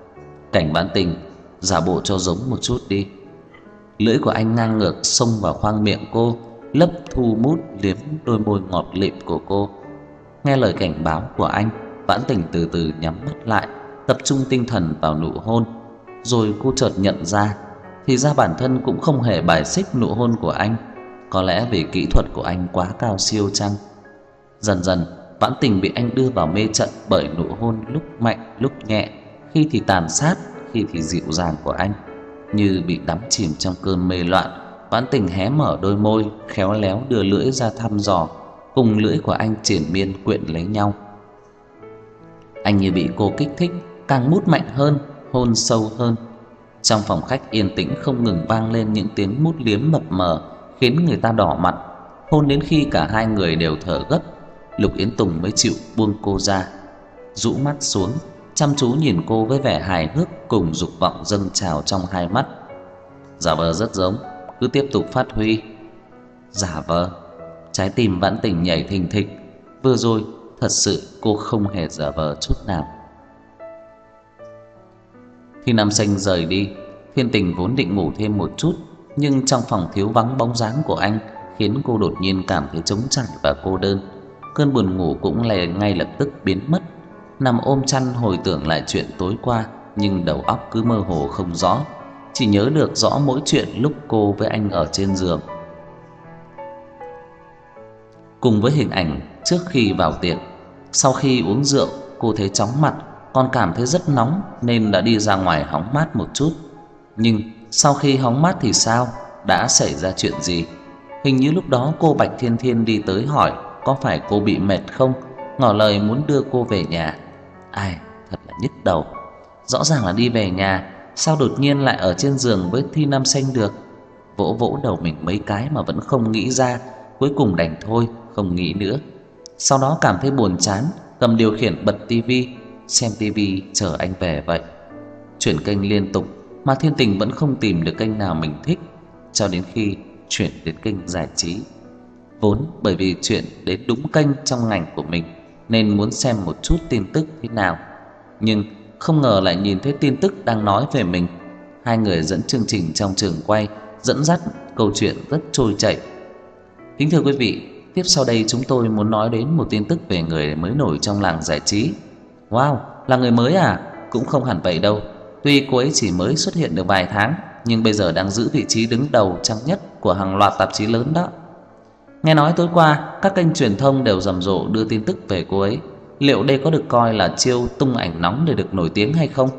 Cảnh Vãn Tình, giả bộ cho giống một chút đi. Lưỡi của anh ngang ngược xông vào khoang miệng cô, lấp thu mút liếm đôi môi ngọt lịm của cô. Nghe lời cảnh báo của anh, Vãn Tình từ từ nhắm mắt lại, tập trung tinh thần vào nụ hôn. Rồi cô chợt nhận ra, thì ra bản thân cũng không hề bài xích nụ hôn của anh. Có lẽ vì kỹ thuật của anh quá cao siêu chăng? Dần dần, Vãn Tình bị anh đưa vào mê trận bởi nụ hôn lúc mạnh lúc nhẹ, khi thì tàn sát, khi thì dịu dàng của anh. Như bị đắm chìm trong cơn mê loạn, Vãn Tình hé mở đôi môi, khéo léo đưa lưỡi ra thăm dò, cùng lưỡi của anh triền miên quyện lấy nhau. Anh như bị cô kích thích, càng mút mạnh hơn, hôn sâu hơn. Trong phòng khách yên tĩnh không ngừng vang lên những tiếng mút liếm mập mờ, khiến người ta đỏ mặt. Hôn đến khi cả hai người đều thở gấp, Lục Yến Tùng mới chịu buông cô ra, rũ mắt xuống, chăm chú nhìn cô với vẻ hài hước cùng dục vọng dâng trào trong hai mắt. Giả vờ rất giống, cứ tiếp tục phát huy. Giả vờ? Trái tim Vãn Tình nhảy thình thịch. Vừa rồi thật sự cô không hề giả vờ chút nào. Khi Nam Xanh rời đi, Thiên Tình vốn định ngủ thêm một chút, nhưng trong phòng thiếu vắng bóng dáng của anh, khiến cô đột nhiên cảm thấy trống trải và cô đơn. Cơn buồn ngủ cũng lè ngay lập tức biến mất. Nằm ôm chăn hồi tưởng lại chuyện tối qua, nhưng đầu óc cứ mơ hồ không rõ, chỉ nhớ được rõ mỗi chuyện lúc cô với anh ở trên giường, cùng với hình ảnh trước khi vào tiệc. Sau khi uống rượu, cô thấy chóng mặt, còn cảm thấy rất nóng nên đã đi ra ngoài hóng mát một chút. Nhưng sau khi hóng mát thì sao? Đã xảy ra chuyện gì? Hình như lúc đó cô Bạch Thiên Thiên đi tới hỏi có phải cô bị mệt không, ngỏ lời muốn đưa cô về nhà. Ai, thật là nhức đầu. Rõ ràng là đi về nhà, sao đột nhiên lại ở trên giường với Thi Nam Xanh được? Vỗ vỗ đầu mình mấy cái mà vẫn không nghĩ ra, cuối cùng đành thôi, không nghĩ nữa. Sau đó cảm thấy buồn chán, cầm điều khiển bật tivi, xem tivi chờ anh về vậy. Chuyển kênh liên tục mà Thiên Tình vẫn không tìm được kênh nào mình thích, cho đến khi chuyển đến kênh giải trí. Vốn bởi vì chuyện đến đúng kênh trong ngành của mình nên muốn xem một chút tin tức thế nào, nhưng không ngờ lại nhìn thấy tin tức đang nói về mình. Hai người dẫn chương trình trong trường quay, dẫn dắt câu chuyện rất trôi chảy. Kính thưa quý vị, tiếp sau đây chúng tôi muốn nói đến một tin tức về người mới nổi trong làng giải trí. Wow, là người mới à? Cũng không hẳn vậy đâu. Tuy cô ấy chỉ mới xuất hiện được vài tháng, nhưng bây giờ đang giữ vị trí đứng đầu trang nhất của hàng loạt tạp chí lớn đó. Nghe nói tối qua các kênh truyền thông đều rầm rộ đưa tin tức về cô ấy. Liệu đây có được coi là chiêu tung ảnh nóng để được nổi tiếng hay không?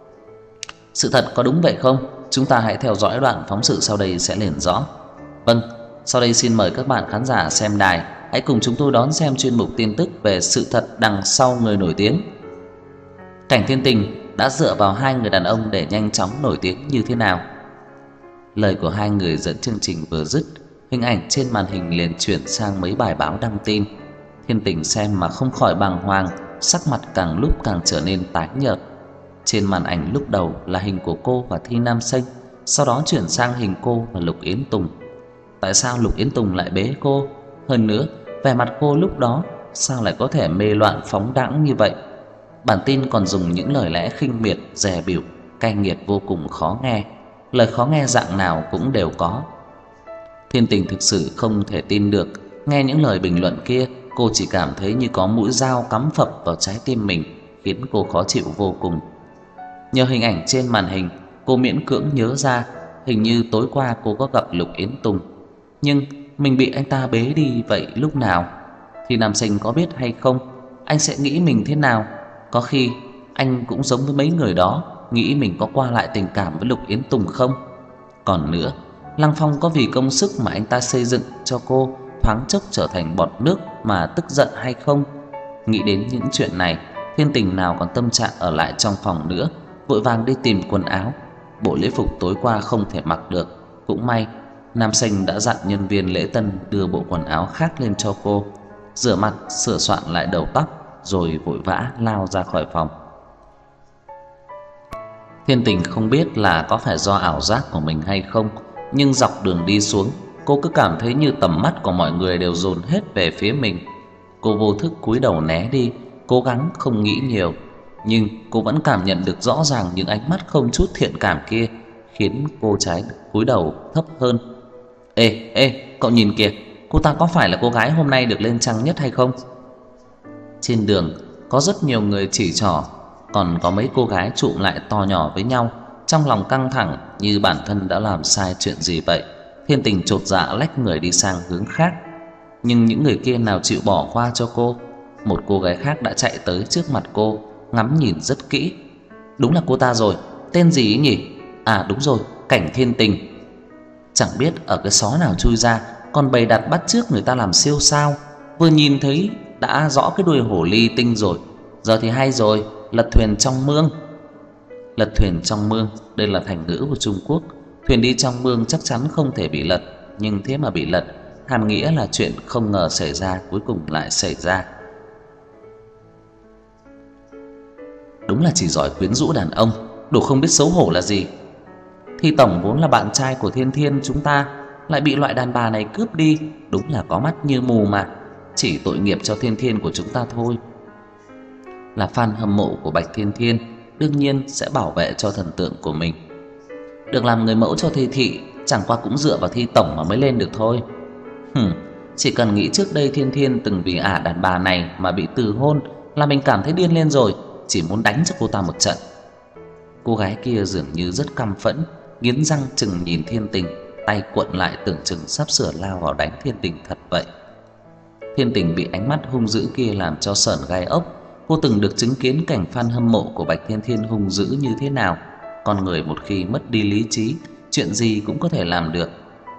Sự thật có đúng vậy không? Chúng ta hãy theo dõi đoạn phóng sự sau đây sẽ liền rõ. Vâng, sau đây xin mời các bạn khán giả xem đài hãy cùng chúng tôi đón xem chuyên mục tin tức về sự thật đằng sau người nổi tiếng. Cảnh Thiên Tình đã dựa vào hai người đàn ông để nhanh chóng nổi tiếng như thế nào? Lời của hai người dẫn chương trình vừa dứt, hình ảnh trên màn hình liền chuyển sang mấy bài báo đăng tin. Thiên Tình xem mà không khỏi bàng hoàng, sắc mặt càng lúc càng trở nên tái nhợt. Trên màn ảnh lúc đầu là hình của cô và Thi Nam Xanh, sau đó chuyển sang hình cô và Lục Yến Tùng. Tại sao Lục Yến Tùng lại bế cô? Hơn nữa, vẻ mặt cô lúc đó sao lại có thể mê loạn phóng đãng như vậy? Bản tin còn dùng những lời lẽ khinh miệt, dè bỉu, cay nghiệt vô cùng khó nghe. Lời khó nghe dạng nào cũng đều có. Thiên Tình thực sự không thể tin được. Nghe những lời bình luận kia, cô chỉ cảm thấy như có mũi dao cắm phập vào trái tim mình, khiến cô khó chịu vô cùng. Nhờ hình ảnh trên màn hình, cô miễn cưỡng nhớ ra hình như tối qua cô có gặp Lục Yến Tùng. Nhưng mình bị anh ta bế đi vậy lúc nào? Thì Nam Sinh có biết hay không? Anh sẽ nghĩ mình thế nào? Có khi anh cũng giống với mấy người đó, nghĩ mình có qua lại tình cảm với Lục Yến Tùng không? Còn nữa, Lăng Phong có vì công sức mà anh ta xây dựng cho cô thoáng chốc trở thành bọt nước mà tức giận hay không? Nghĩ đến những chuyện này, Thiên Tình nào còn tâm trạng ở lại trong phòng nữa, vội vàng đi tìm quần áo. Bộ lễ phục tối qua không thể mặc được, cũng may Nam Sinh đã dặn nhân viên lễ tân đưa bộ quần áo khác lên cho cô. Rửa mặt, sửa soạn lại đầu tóc, rồi vội vã lao ra khỏi phòng. Thiên Tình không biết là có phải do ảo giác của mình hay không, nhưng dọc đường đi xuống, cô cứ cảm thấy như tầm mắt của mọi người đều dồn hết về phía mình. Cô vô thức cúi đầu né đi, cố gắng không nghĩ nhiều. nhưng cô vẫn cảm nhận được rõ ràng những ánh mắt không chút thiện cảm kia, khiến cô trái cúi đầu thấp hơn. "Ê, ê, cậu nhìn kìa, cô ta có phải là cô gái hôm nay được lên trang nhất hay không?" Trên đường có rất nhiều người chỉ trỏ, còn có mấy cô gái chụm lại to nhỏ với nhau, trong lòng căng thẳng như bản thân đã làm sai chuyện gì vậy. Thiên Tình chột dạ lách người đi sang hướng khác, nhưng những người kia nào chịu bỏ qua cho cô. Một cô gái khác đã chạy tới trước mặt cô, ngắm nhìn rất kỹ. Đúng là cô ta rồi, tên gì ấy nhỉ? À đúng rồi, Cảnh Thiên Tình. Chẳng biết ở cái xó nào chui ra, còn bày đặt bắt chước người ta làm siêu sao. Vừa nhìn thấy đã rõ cái đuôi hổ ly tinh rồi. Giờ thì hay rồi, lật thuyền trong mương. Lật thuyền trong mương, đây là thành ngữ của Trung Quốc. Thuyền đi trong mương chắc chắn không thể bị lật, nhưng thế mà bị lật, hàm nghĩa là chuyện không ngờ xảy ra cuối cùng lại xảy ra. Đúng là chỉ giỏi quyến rũ đàn ông, đồ không biết xấu hổ là gì. Thì tổng vốn là bạn trai của Thiên Thiên chúng ta, lại bị loại đàn bà này cướp đi, đúng là có mắt như mù mà. Chỉ tội nghiệp cho Thiên Thiên của chúng ta thôi. Là fan hâm mộ của Bạch Thiên Thiên, đương nhiên sẽ bảo vệ cho thần tượng của mình. Được làm người mẫu cho Thi Thị, chẳng qua cũng dựa vào Thi tổng mà mới lên được thôi. Hừm, chỉ cần nghĩ trước đây Thiên Thiên từng vì ả đàn bà này mà bị từ hôn là mình cảm thấy điên lên rồi, chỉ muốn đánh cho cô ta một trận. Cô gái kia dường như rất căm phẫn, nghiến răng chừng nhìn Thiên Tình, tay cuộn lại tưởng chừng sắp sửa lao vào đánh Thiên Tình thật vậy. Thiên Tình bị ánh mắt hung dữ kia làm cho sởn gai ốc. Cô từng được chứng kiến cảnh fan hâm mộ của Bạch Thiên Thiên hung dữ như thế nào. Con người một khi mất đi lý trí, chuyện gì cũng có thể làm được.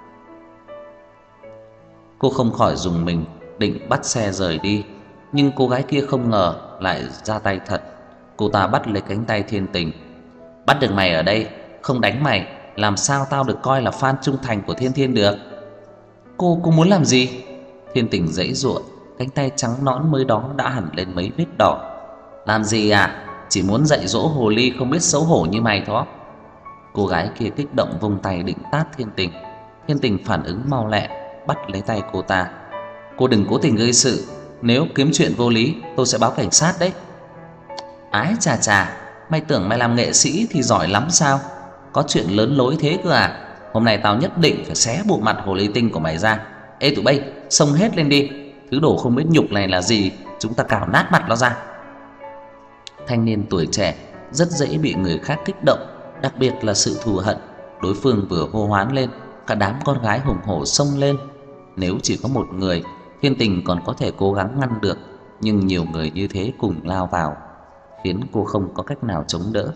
Cô không khỏi rùng mình, định bắt xe rời đi, nhưng cô gái kia không ngờ lại ra tay thật. Cô ta bắt lấy cánh tay Thiên Tình. "Bắt được mày ở đây, không đánh mày, làm sao tao được coi là fan trung thành của Thiên Thiên được?" Cô cô muốn làm gì? Thiên Tình giãy giụa, cánh tay trắng nõn mới đó đã hẳn lên mấy vết đỏ. "Làm gì à? Chỉ muốn dạy dỗ hồ ly không biết xấu hổ như mày thôi." Cô gái kia kích động vung tay định tát Thiên Tình. Thiên Tình phản ứng mau lẹ, bắt lấy tay cô ta. "Cô đừng cố tình gây sự, nếu kiếm chuyện vô lý tôi sẽ báo cảnh sát đấy." "Ái chà chà, mày tưởng mày làm nghệ sĩ thì giỏi lắm sao? Có chuyện lớn lối thế cơ à? Hôm nay tao nhất định phải xé bộ mặt hồ ly tinh của mày ra. Ê tụi bay, xông hết lên đi. Thứ đồ không biết nhục này là gì, chúng ta cào nát mặt nó ra." Thanh niên tuổi trẻ rất dễ bị người khác kích động, đặc biệt là sự thù hận. Đối phương vừa hô hoán lên, cả đám con gái hùng hổ xông lên. Nếu chỉ có một người, Thiên Tình còn có thể cố gắng ngăn được, nhưng nhiều người như thế cùng lao vào, khiến cô không có cách nào chống đỡ.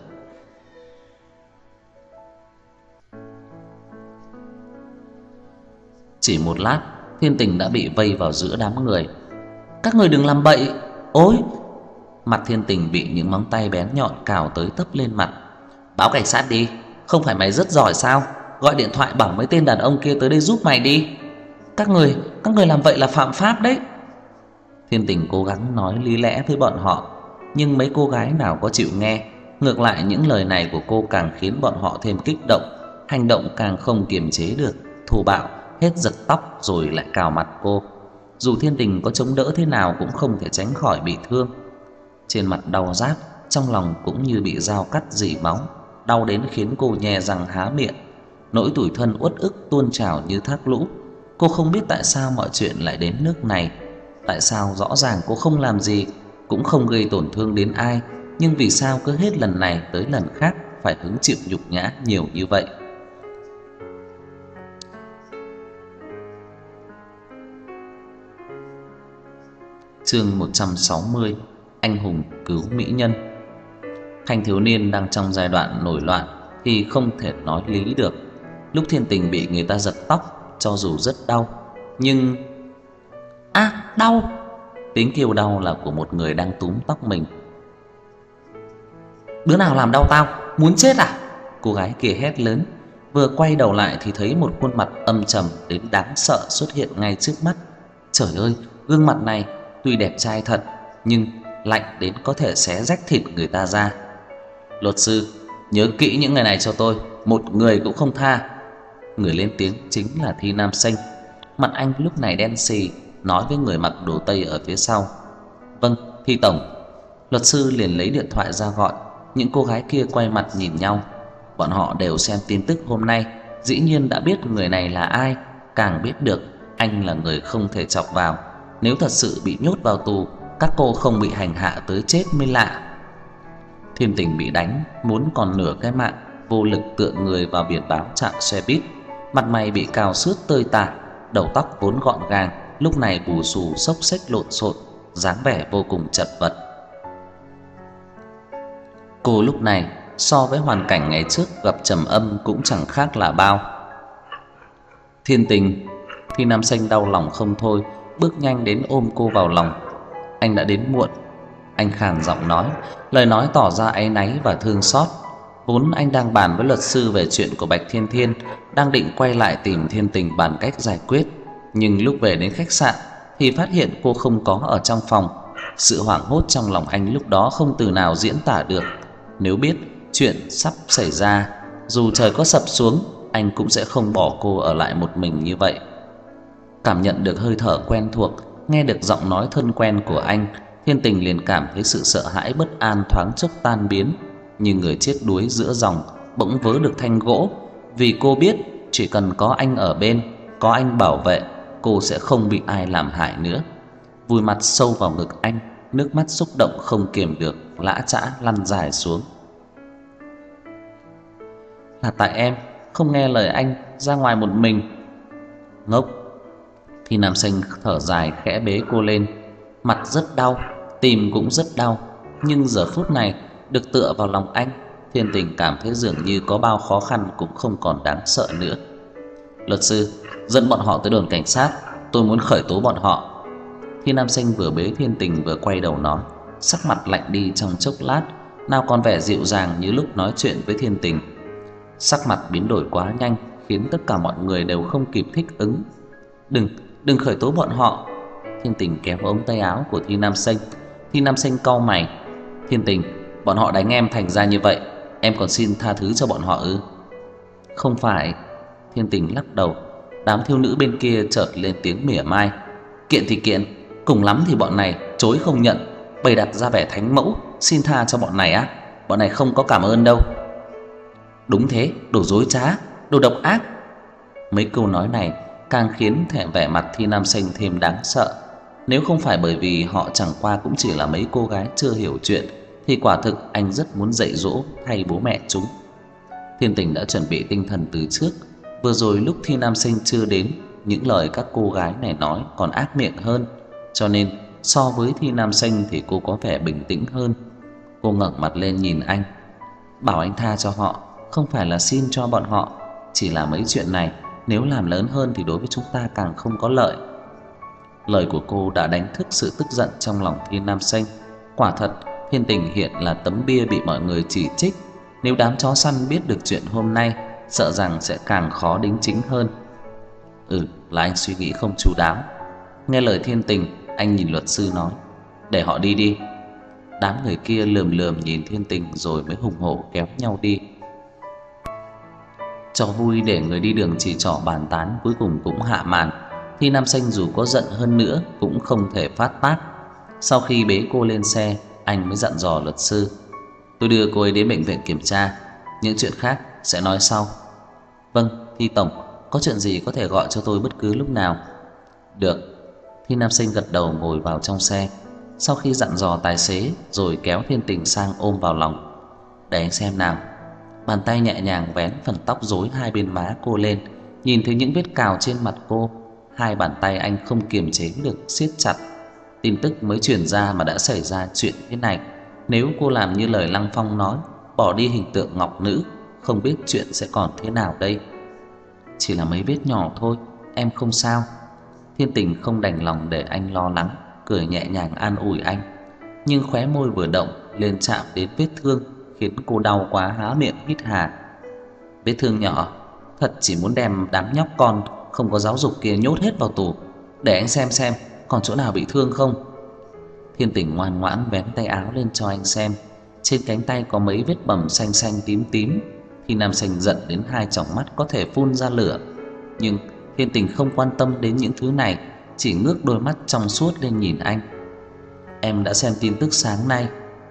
Chỉ một lát, Thiên Tình đã bị vây vào giữa đám người. "Các người đừng làm bậy." "Ôi!" Mặt Thiên Tình bị những móng tay bén nhọn cào tới tấp lên mặt. "Báo cảnh sát đi, không phải mày rất giỏi sao? Gọi điện thoại bảo mấy tên đàn ông kia tới đây giúp mày đi." Các người, các người làm vậy là phạm pháp đấy." Thiên Tình cố gắng nói lý lẽ với bọn họ, nhưng mấy cô gái nào có chịu nghe. Ngược lại những lời này của cô càng khiến bọn họ thêm kích động, hành động càng không kiềm chế được, thô bạo hết giật tóc rồi lại cào mặt cô. Dù Thiên Tình có chống đỡ thế nào cũng không thể tránh khỏi bị thương. Trên mặt đau rát, trong lòng cũng như bị dao cắt rỉ máu, đau đến khiến cô nhe răng há miệng. Nỗi tủi thân uất ức tuôn trào như thác lũ. Cô không biết tại sao mọi chuyện lại đến nước này. Tại sao rõ ràng cô không làm gì, cũng không gây tổn thương đến ai, nhưng vì sao cứ hết lần này tới lần khác phải hứng chịu nhục nhã nhiều như vậy. Chương một trăm sáu mươi: Anh hùng cứu mỹ nhân. Thanh thiếu niên đang trong giai đoạn nổi loạn thì không thể nói lý được. Lúc Thiên Tình bị người ta giật tóc, cho dù rất đau, nhưng a đau. Tiếng kêu đau là của một người đang túm tóc mình. "Đứa nào làm đau tao, muốn chết à?" Cô gái kia hét lớn. Vừa quay đầu lại thì thấy một khuôn mặt âm trầm đến đáng sợ xuất hiện ngay trước mắt. Trời ơi, gương mặt này tuy đẹp trai thật, nhưng lạnh đến có thể xé rách thịt người ta ra. "Luật sư, nhớ kỹ những người này cho tôi, một người cũng không tha." Người lên tiếng chính là Thi Nam Sinh. Mặt anh lúc này đen xì, nói với người mặc đồ tây ở phía sau: "Vâng, Thi tổng." Luật sư liền lấy điện thoại ra gọi. Những cô gái kia quay mặt nhìn nhau. Bọn họ đều xem tin tức hôm nay, dĩ nhiên đã biết người này là ai, càng biết được anh là người không thể chọc vào. Nếu thật sự bị nhốt vào tù, các cô không bị hành hạ tới chết mới lạ. Thiên Tình bị đánh, muốn còn nửa cái mạng, vô lực tựa người vào biển báo trạm xe buýt. Mặt mày bị cào xước tơi tả, đầu tóc vốn gọn gàng, lúc này bù xù xốc xếch lộn xộn, dáng vẻ vô cùng chật vật. Cô lúc này so với hoàn cảnh ngày trước gặp Trầm Âm cũng chẳng khác là bao. Thiên Tình, Thi Nam Xanh đau lòng không thôi, bước nhanh đến ôm cô vào lòng. Anh đã đến muộn, anh khàn giọng nói, lời nói tỏ ra áy náy và thương xót. Vốn anh đang bàn với luật sư về chuyện của Bạch Thiên Thiên, đang định quay lại tìm Thiên Tình bàn cách giải quyết, nhưng lúc về đến khách sạn thì phát hiện cô không có ở trong phòng. Sự hoảng hốt trong lòng anh lúc đó không từ nào diễn tả được. Nếu biết chuyện sắp xảy ra, dù trời có sập xuống, anh cũng sẽ không bỏ cô ở lại một mình như vậy. Cảm nhận được hơi thở quen thuộc, nghe được giọng nói thân quen của anh, Thiên Tình liền cảm thấy sự sợ hãi bất an thoáng chốc tan biến, như người chết đuối giữa dòng bỗng vớ được thanh gỗ. Vì cô biết chỉ cần có anh ở bên, có anh bảo vệ, cô sẽ không bị ai làm hại nữa. Vùi mặt sâu vào ngực anh, nước mắt xúc động không kiềm được lã chã lăn dài xuống. Là tại em không nghe lời anh, ra ngoài một mình. Ngốc. Thì Nam Xanh thở dài khẽ bế cô lên. Mặt rất đau, tim cũng rất đau, nhưng giờ phút này được tựa vào lòng anh, Thiên Tình cảm thấy dường như có bao khó khăn cũng không còn đáng sợ nữa. Luật sư, dẫn bọn họ tới đồn cảnh sát, tôi muốn khởi tố bọn họ. Thì Nam Xanh vừa bế Thiên Tình vừa quay đầu nói, sắc mặt lạnh đi trong chốc lát, nào còn vẻ dịu dàng như lúc nói chuyện với Thiên Tình. Sắc mặt biến đổi quá nhanh, khiến tất cả mọi người đều không kịp thích ứng. Đừng, đừng khởi tố bọn họ. Thiên Tình kéo ống tay áo của Thi Nam Xanh. Thi Nam Xanh cau mày. Thiên Tình, bọn họ đánh em thành ra như vậy, em còn xin tha thứ cho bọn họ ư? Không phải. Thiên Tình lắc đầu. Đám thiếu nữ bên kia chợt lên tiếng mỉa mai. Kiện thì kiện, cùng lắm thì bọn này chối không nhận, bày đặt ra vẻ thánh mẫu, xin tha cho bọn này á? Bọn này không có cảm ơn đâu. Đúng thế, đồ dối trá, đồ độc ác. Mấy câu nói này càng khiến thể vẻ mặt Thi Nam Xanh thêm đáng sợ. Nếu không phải bởi vì họ chẳng qua cũng chỉ là mấy cô gái chưa hiểu chuyện, thì quả thực anh rất muốn dạy dỗ thay bố mẹ chúng. Thiên Tình đã chuẩn bị tinh thần từ trước. Vừa rồi lúc Thi Nam Xanh chưa đến, những lời các cô gái này nói còn ác miệng hơn, cho nên so với Thi Nam Xanh thì cô có vẻ bình tĩnh hơn. Cô ngẩng mặt lên nhìn anh, bảo anh tha cho họ, không phải là xin cho bọn họ, chỉ là mấy chuyện này nếu làm lớn hơn thì đối với chúng ta càng không có lợi. Lời của cô đã đánh thức sự tức giận trong lòng Thi Nam Xanh. Quả thật, Thiên Tình hiện là tấm bia bị mọi người chỉ trích. Nếu đám chó săn biết được chuyện hôm nay, sợ rằng sẽ càng khó đính chính hơn. Ừ, là anh suy nghĩ không chu đáo. Nghe lời Thiên Tình, anh nhìn luật sư nói, để họ đi đi. Đám người kia lườm lườm nhìn Thiên Tình rồi mới hùng hổ kéo nhau đi. Trò vui để người đi đường chỉ trỏ bàn tán cuối cùng cũng hạ màn. Thi Nam Xanh dù có giận hơn nữa cũng không thể phát tác. Sau khi bế cô lên xe, anh mới dặn dò luật sư, tôi đưa cô ấy đến bệnh viện kiểm tra, những chuyện khác sẽ nói sau. Vâng, Thi tổng, có chuyện gì có thể gọi cho tôi bất cứ lúc nào. Được. Thi Nam Xanh gật đầu ngồi vào trong xe. Sau khi dặn dò tài xế rồi kéo Thiên Tình sang ôm vào lòng. Để anh xem nào. Bàn tay nhẹ nhàng vén phần tóc rối hai bên má cô lên. Nhìn thấy những vết cào trên mặt cô, hai bàn tay anh không kiềm chế được siết chặt. Tin tức mới truyền ra mà đã xảy ra chuyện thế này. Nếu cô làm như lời Lăng Phong nói, bỏ đi hình tượng ngọc nữ, không biết chuyện sẽ còn thế nào đây. Chỉ là mấy vết nhỏ thôi, em không sao. Thiên Tình không đành lòng để anh lo lắng, cười nhẹ nhàng an ủi anh. Nhưng khóe môi vừa động lên chạm đến vết thương, khiến cô đau quá há miệng hít hà. Vết thương nhỏ, thật chỉ muốn đem đám nhóc con không có giáo dục kia nhốt hết vào tù. Để anh xem xem còn chỗ nào bị thương không. Thiên Tình ngoan ngoãn vén tay áo lên cho anh xem. Trên cánh tay có mấy vết bầm xanh xanh tím tím. Thì Nam Xanh giận đến hai tròng mắt có thể phun ra lửa. Nhưng Thiên Tình không quan tâm đến những thứ này, chỉ ngước đôi mắt trong suốt lên nhìn anh. Em đã xem tin tức sáng nay,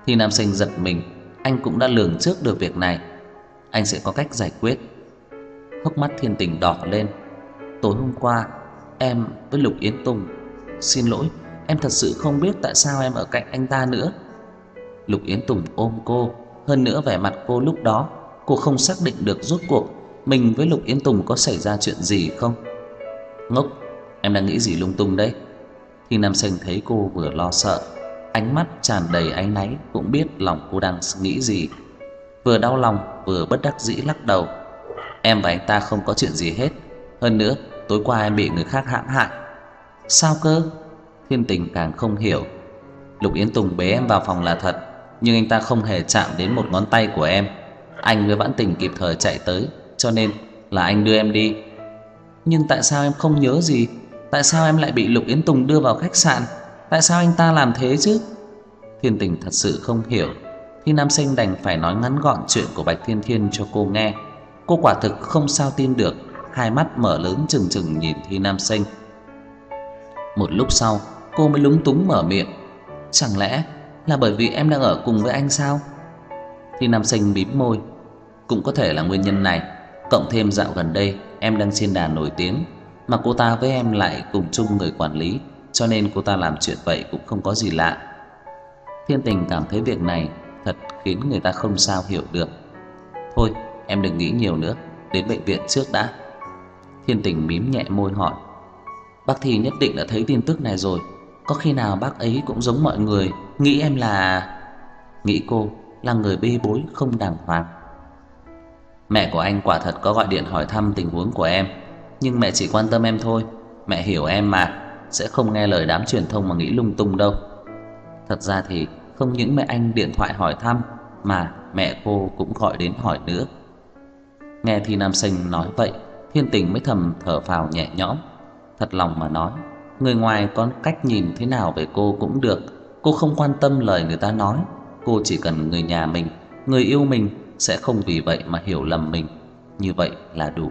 Thì Nam Sinh giật mình, anh cũng đã lường trước được việc này. Anh sẽ có cách giải quyết. Hốc mắt Thiên Tình đỏ lên. Tối hôm qua em với Lục Yến Tùng, xin lỗi, em thật sự không biết tại sao em ở cạnh anh ta nữa. Lục Yến Tùng ôm cô, hơn nữa vẻ mặt cô lúc đó, cô không xác định được rốt cuộc mình với Lục Yến Tùng có xảy ra chuyện gì không. Ngốc, em đang nghĩ gì lung tung đấy? Thì Nam Sinh thấy cô vừa lo sợ, ánh mắt tràn đầy áy náy, cũng biết lòng cô đang nghĩ gì. Vừa đau lòng vừa bất đắc dĩ lắc đầu. Em và anh ta không có chuyện gì hết. Hơn nữa, tối qua em bị người khác hãm hại. Sao cơ? Thiên Tình càng không hiểu. Lục Yến Tùng bế em vào phòng là thật, nhưng anh ta không hề chạm đến một ngón tay của em. Anh với Vãn Tình kịp thời chạy tới, cho nên là anh đưa em đi. Nhưng tại sao em không nhớ gì? Tại sao em lại bị Lục Yến Tùng đưa vào khách sạn? Tại sao anh ta làm thế chứ? Thiên Tình thật sự không hiểu. Thì Nam Sinh đành phải nói ngắn gọn chuyện của Bạch Thiên Thiên cho cô nghe. Cô quả thực không sao tin được, hai mắt mở lớn trừng trừng nhìn Thi Nam Sinh. Một lúc sau, cô mới lúng túng mở miệng. Chẳng lẽ là bởi vì em đang ở cùng với anh sao? Thi Nam Sinh mím môi. Cũng có thể là nguyên nhân này, cộng thêm dạo gần đây em đang trên đà nổi tiếng, mà cô ta với em lại cùng chung người quản lý, cho nên cô ta làm chuyện vậy cũng không có gì lạ. Thiên Tình cảm thấy việc này thật khiến người ta không sao hiểu được. Thôi, em đừng nghĩ nhiều nữa, đến bệnh viện trước đã. Thiên Tình mím nhẹ môi hỏi. Bác Thi nhất định đã thấy tin tức này rồi, có khi nào bác ấy cũng giống mọi người, nghĩ em là... Nghĩ cô là người bê bối không đàng hoàng. Mẹ của anh quả thật có gọi điện hỏi thăm tình huống của em, nhưng mẹ chỉ quan tâm em thôi. Mẹ hiểu em mà, sẽ không nghe lời đám truyền thông mà nghĩ lung tung đâu. Thật ra thì không những mẹ anh điện thoại hỏi thăm, mà mẹ cô cũng gọi đến hỏi nữa. Nghe Thi Nam Sinh nói vậy, Thiên Tình mới thầm thở phào nhẹ nhõm. Thật lòng mà nói, người ngoài có cách nhìn thế nào về cô cũng được, cô không quan tâm lời người ta nói. Cô chỉ cần người nhà mình, người yêu mình sẽ không vì vậy mà hiểu lầm mình, như vậy là đủ.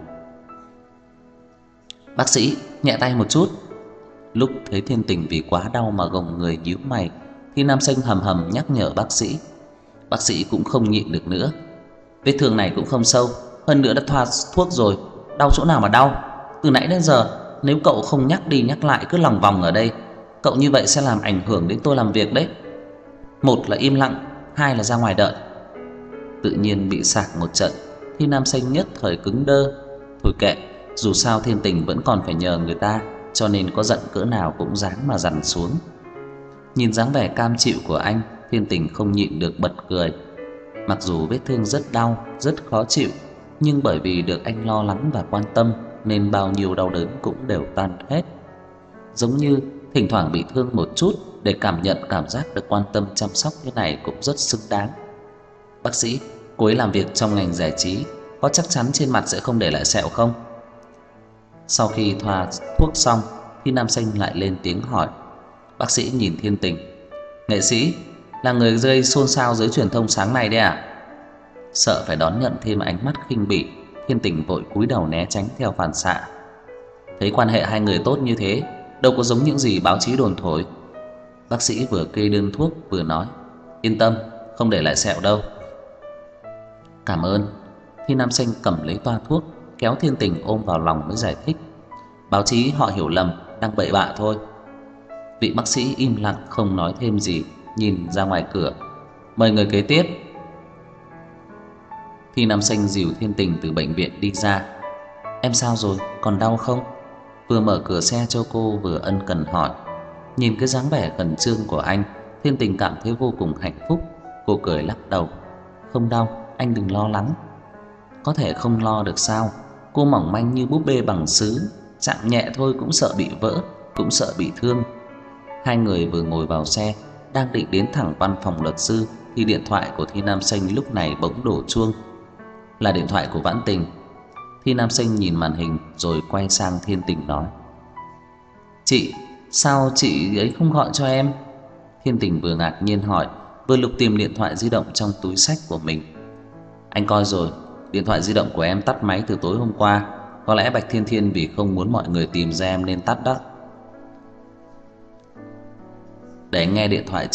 Bác sĩ, nhẹ tay một chút. Lúc thấy Thiên Tình vì quá đau mà gồng người nhíu mày, thì Nam Sinh hầm hầm nhắc nhở bác sĩ. Bác sĩ cũng không nhịn được nữa. Vết thương này cũng không sâu, hơn nữa đã thoa thuốc rồi, đau chỗ nào mà đau? Từ nãy đến giờ nếu cậu không nhắc đi nhắc lại cứ lòng vòng ở đây, cậu như vậy sẽ làm ảnh hưởng đến tôi làm việc đấy. Một là im lặng, hai là ra ngoài đợi. Tự nhiên bị sạc một trận, thì Nam Sinh nhất thời cứng đơ. Thôi kệ, dù sao Thiên Tình vẫn còn phải nhờ người ta, cho nên có giận cỡ nào cũng dáng mà dằn xuống. Nhìn dáng vẻ cam chịu của anh, Thiên Tình không nhịn được bật cười. Mặc dù vết thương rất đau, rất khó chịu, nhưng bởi vì được anh lo lắng và quan tâm nên bao nhiêu đau đớn cũng đều tan hết. Giống như thỉnh thoảng bị thương một chút để cảm nhận cảm giác được quan tâm chăm sóc như này cũng rất xứng đáng. Bác sĩ, cô ấy làm việc trong ngành giải trí, có chắc chắn trên mặt sẽ không để lại sẹo không? Sau khi thoa thuốc xong thì Nam Sinh lại lên tiếng hỏi. Bác sĩ nhìn Thiên Tình. Nghệ sĩ là người gây xôn xao dưới truyền thông sáng nay đấy à? Sợ phải đón nhận thêm ánh mắt khinh bỉ, Thiên Tình vội cúi đầu né tránh theo phản xạ. Thấy quan hệ hai người tốt như thế, đâu có giống những gì báo chí đồn thổi. Bác sĩ vừa kê đơn thuốc vừa nói. Yên tâm, không để lại sẹo đâu. Cảm ơn. Thì Nam Sinh cầm lấy toa thuốc, kéo Thiên Tình ôm vào lòng mới giải thích. Báo chí họ hiểu lầm, đang bậy bạ thôi. Vị bác sĩ im lặng không nói thêm gì, nhìn ra ngoài cửa. Mời người kế tiếp. Thì Nam Sinh dìu Thiên Tình từ bệnh viện đi ra. Em sao rồi, còn đau không? Vừa mở cửa xe cho cô vừa ân cần hỏi. Nhìn cái dáng vẻ khẩn trương của anh, Thiên Tình cảm thấy vô cùng hạnh phúc. Cô cười lắc đầu. Không đau, anh đừng lo lắng. Có thể không lo được sao? Cô mỏng manh như búp bê bằng sứ, chạm nhẹ thôi cũng sợ bị vỡ, cũng sợ bị thương. Hai người vừa ngồi vào xe, đang định đến thẳng văn phòng luật sư thì điện thoại của Thi Nam Sinh lúc này bỗng đổ chuông. Là điện thoại của Vãn Tình. Thi Nam Sinh nhìn màn hình rồi quay sang Thiên Tình nói. Chị, sao chị ấy không gọi cho em? Thiên Tình vừa ngạc nhiên hỏi, vừa lục tìm điện thoại di động trong túi xách của mình. Anh coi rồi, điện thoại di động của em tắt máy từ tối hôm qua. Có lẽ Bạch Thiên Thiên vì không muốn mọi người tìm ra em nên tắt đó. Để anh nghe điện thoại trước,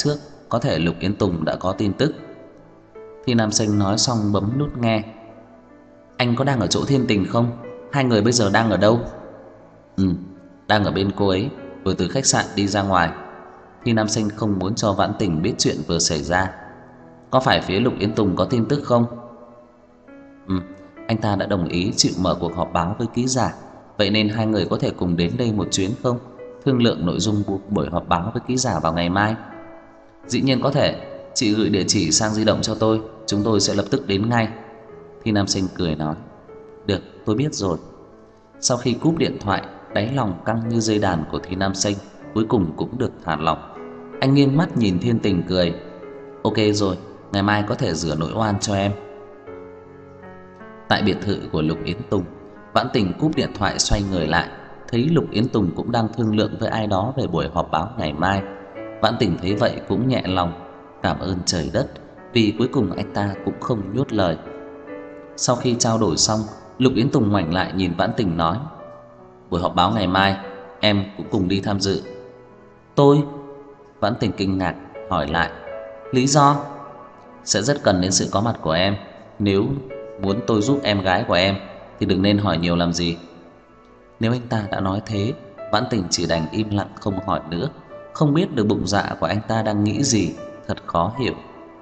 có thể Lục Yến Tùng đã có tin tức. Thi Nam Sinh nói xong bấm nút nghe. Anh có đang ở chỗ Thiên Tình không? Hai người bây giờ đang ở đâu? Ừ, đang ở bên cô ấy, vừa từ khách sạn đi ra ngoài. Thi Nam Sinh không muốn cho Vãn Tình biết chuyện vừa xảy ra. Có phải phía Lục Yến Tùng có tin tức không? Ừ, anh ta đã đồng ý chịu mở cuộc họp báo với ký giả. Vậy nên hai người có thể cùng đến đây một chuyến không? Thương lượng nội dung buổi họp báo với ký giả vào ngày mai. Dĩ nhiên có thể, chị gửi địa chỉ sang di động cho tôi, chúng tôi sẽ lập tức đến ngay. Thi Nam Sinh cười nói. Được, tôi biết rồi. Sau khi cúp điện thoại, đáy lòng căng như dây đàn của Thi Nam Sinh cuối cùng cũng được thả lỏng. Anh nghiêng mắt nhìn Thiên Tình cười. Ok rồi, ngày mai có thể rửa nỗi oan cho em. Tại biệt thự của Lục Yến Tùng, Vãn Tình cúp điện thoại xoay người lại, thấy Lục Yến Tùng cũng đang thương lượng với ai đó về buổi họp báo ngày mai. Vãn Tình thấy vậy cũng nhẹ lòng, cảm ơn trời đất, vì cuối cùng anh ta cũng không nuốt lời. Sau khi trao đổi xong, Lục Yến Tùng ngoảnh lại nhìn Vãn Tình nói: buổi họp báo ngày mai, em cũng cùng đi tham dự. Tôi? Vãn Tình kinh ngạc hỏi lại. Lý do? Sẽ rất cần đến sự có mặt của em. Nếu muốn tôi giúp em gái của em thì đừng nên hỏi nhiều làm gì. Nếu anh ta đã nói thế, Vãn Tình chỉ đành im lặng không hỏi nữa. Không biết được bụng dạ của anh ta đang nghĩ gì, thật khó hiểu.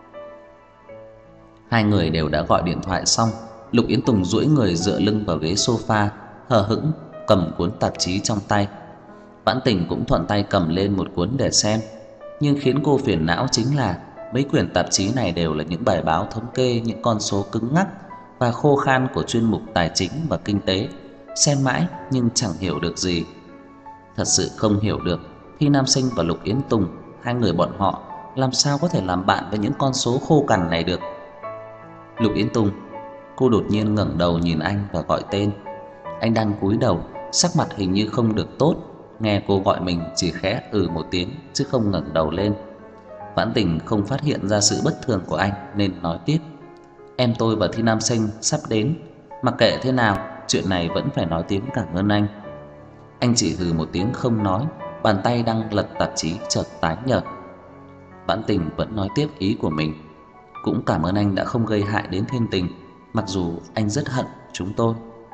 Hai người đều đã gọi điện thoại xong, Lục Yến Tùng duỗi người dựa lưng vào ghế sofa, hờ hững cầm cuốn tạp chí trong tay. Vãn Tình cũng thuận tay cầm lên một cuốn để xem, nhưng khiến cô phiền não chính là mấy quyển tạp chí này đều là những bài báo thống kê những con số cứng ngắc và khô khan của chuyên mục tài chính và kinh tế, xem mãi nhưng chẳng hiểu được gì. Thật sự không hiểu được Thi Nam Sinh và Lục Yến Tùng, hai người bọn họ làm sao có thể làm bạn với những con số khô cằn này được. Lục Yến Tùng, cô đột nhiên ngẩng đầu nhìn anh và gọi tên. Anh đang cúi đầu, sắc mặt hình như không được tốt, nghe cô gọi mình chỉ khẽ ừ một tiếng chứ không ngẩng đầu lên. Vãn Tình không phát hiện ra sự bất thường của anh nên nói tiếp: em tôi và Thi Nam Sinh sắp đến, mặc kệ thế nào, chuyện này vẫn phải nói tiếng cảm ơn anh. Anh chỉ hừ một tiếng không nói, bàn tay đang lật tạp chí chợt tái nhợt. Vãn Tình vẫn nói tiếp ý của mình: cũng cảm ơn anh đã không gây hại đến Thiên Tình, mặc dù anh rất hận chúng tôi.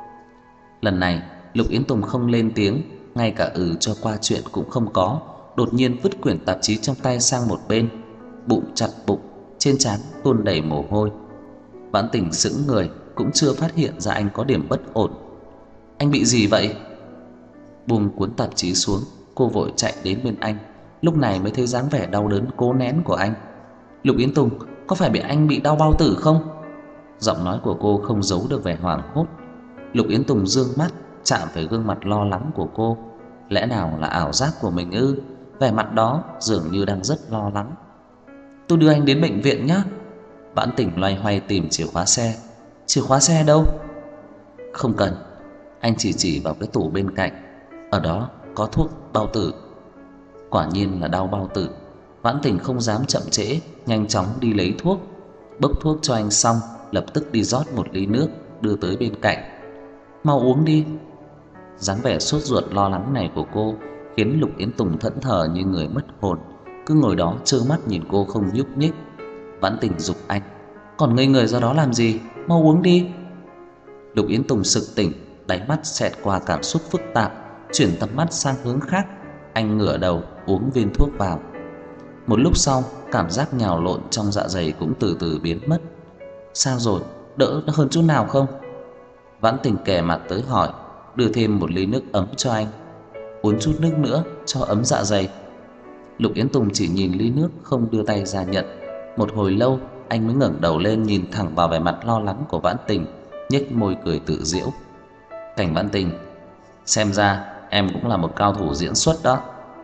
Lần này Lục Yến Tùng không lên tiếng, ngay cả ừ cho qua chuyện cũng không có, đột nhiên vứt quyển tạp chí trong tay sang một bên, bụng chặt bụng, trên trán tuôn đầy mồ hôi. Vãn Tình sững người, cũng chưa phát hiện ra anh có điểm bất ổn. Anh bị gì vậy? Buông cuốn tạp chí xuống, cô vội chạy đến bên anh, lúc này mới thấy dáng vẻ đau đớn cố nén của anh. Lục Yến Tùng, có phải bị anh bị đau bao tử không? Giọng nói của cô không giấu được vẻ hoảng hốt. Lục Yến Tùng dương mắt chạm phải gương mặt lo lắng của cô. Lẽ nào là ảo giác của mình ư? Vẻ mặt đó dường như đang rất lo lắng. Tôi đưa anh đến bệnh viện nhé. Vãn Tình loay hoay tìm chìa khóa xe. Chìa khóa xe đâu? Không cần. Anh chỉ chỉ vào cái tủ bên cạnh. Ở đó có thuốc bao tử. Quả nhiên là đau bao tử. Vãn Tình không dám chậm trễ, nhanh chóng đi lấy thuốc. Bốc thuốc cho anh xong, lập tức đi rót một ly nước đưa tới bên cạnh. Mau uống đi. Dáng vẻ sốt ruột lo lắng này của cô khiến Lục Yến Tùng thẫn thờ như người mất hồn, cứ ngồi đó trơ mắt nhìn cô không nhúc nhích. Vãn Tình giục anh: còn ngây người ra đó làm gì, mau uống đi. Lục Yến Tùng sực tỉnh, đáy mắt xẹt qua cảm xúc phức tạp, chuyển tầm mắt sang hướng khác. Anh ngửa đầu uống viên thuốc vào. Một lúc sau, cảm giác nhào lộn trong dạ dày cũng từ từ biến mất. Sao rồi, đỡ hơn chút nào không? Vãn Tình kề mặt tới hỏi, đưa thêm một ly nước ấm cho anh. Uống chút nước nữa cho ấm dạ dày. Lục Yến Tùng chỉ nhìn ly nước, không đưa tay ra nhận. Một hồi lâu anh mới ngẩng đầu lên nhìn thẳng vào vẻ mặt lo lắng của Vãn Tình, nhếch môi cười tự giễu. Cảnh Vãn Tình, xem ra em cũng là một cao thủ diễn xuất đó.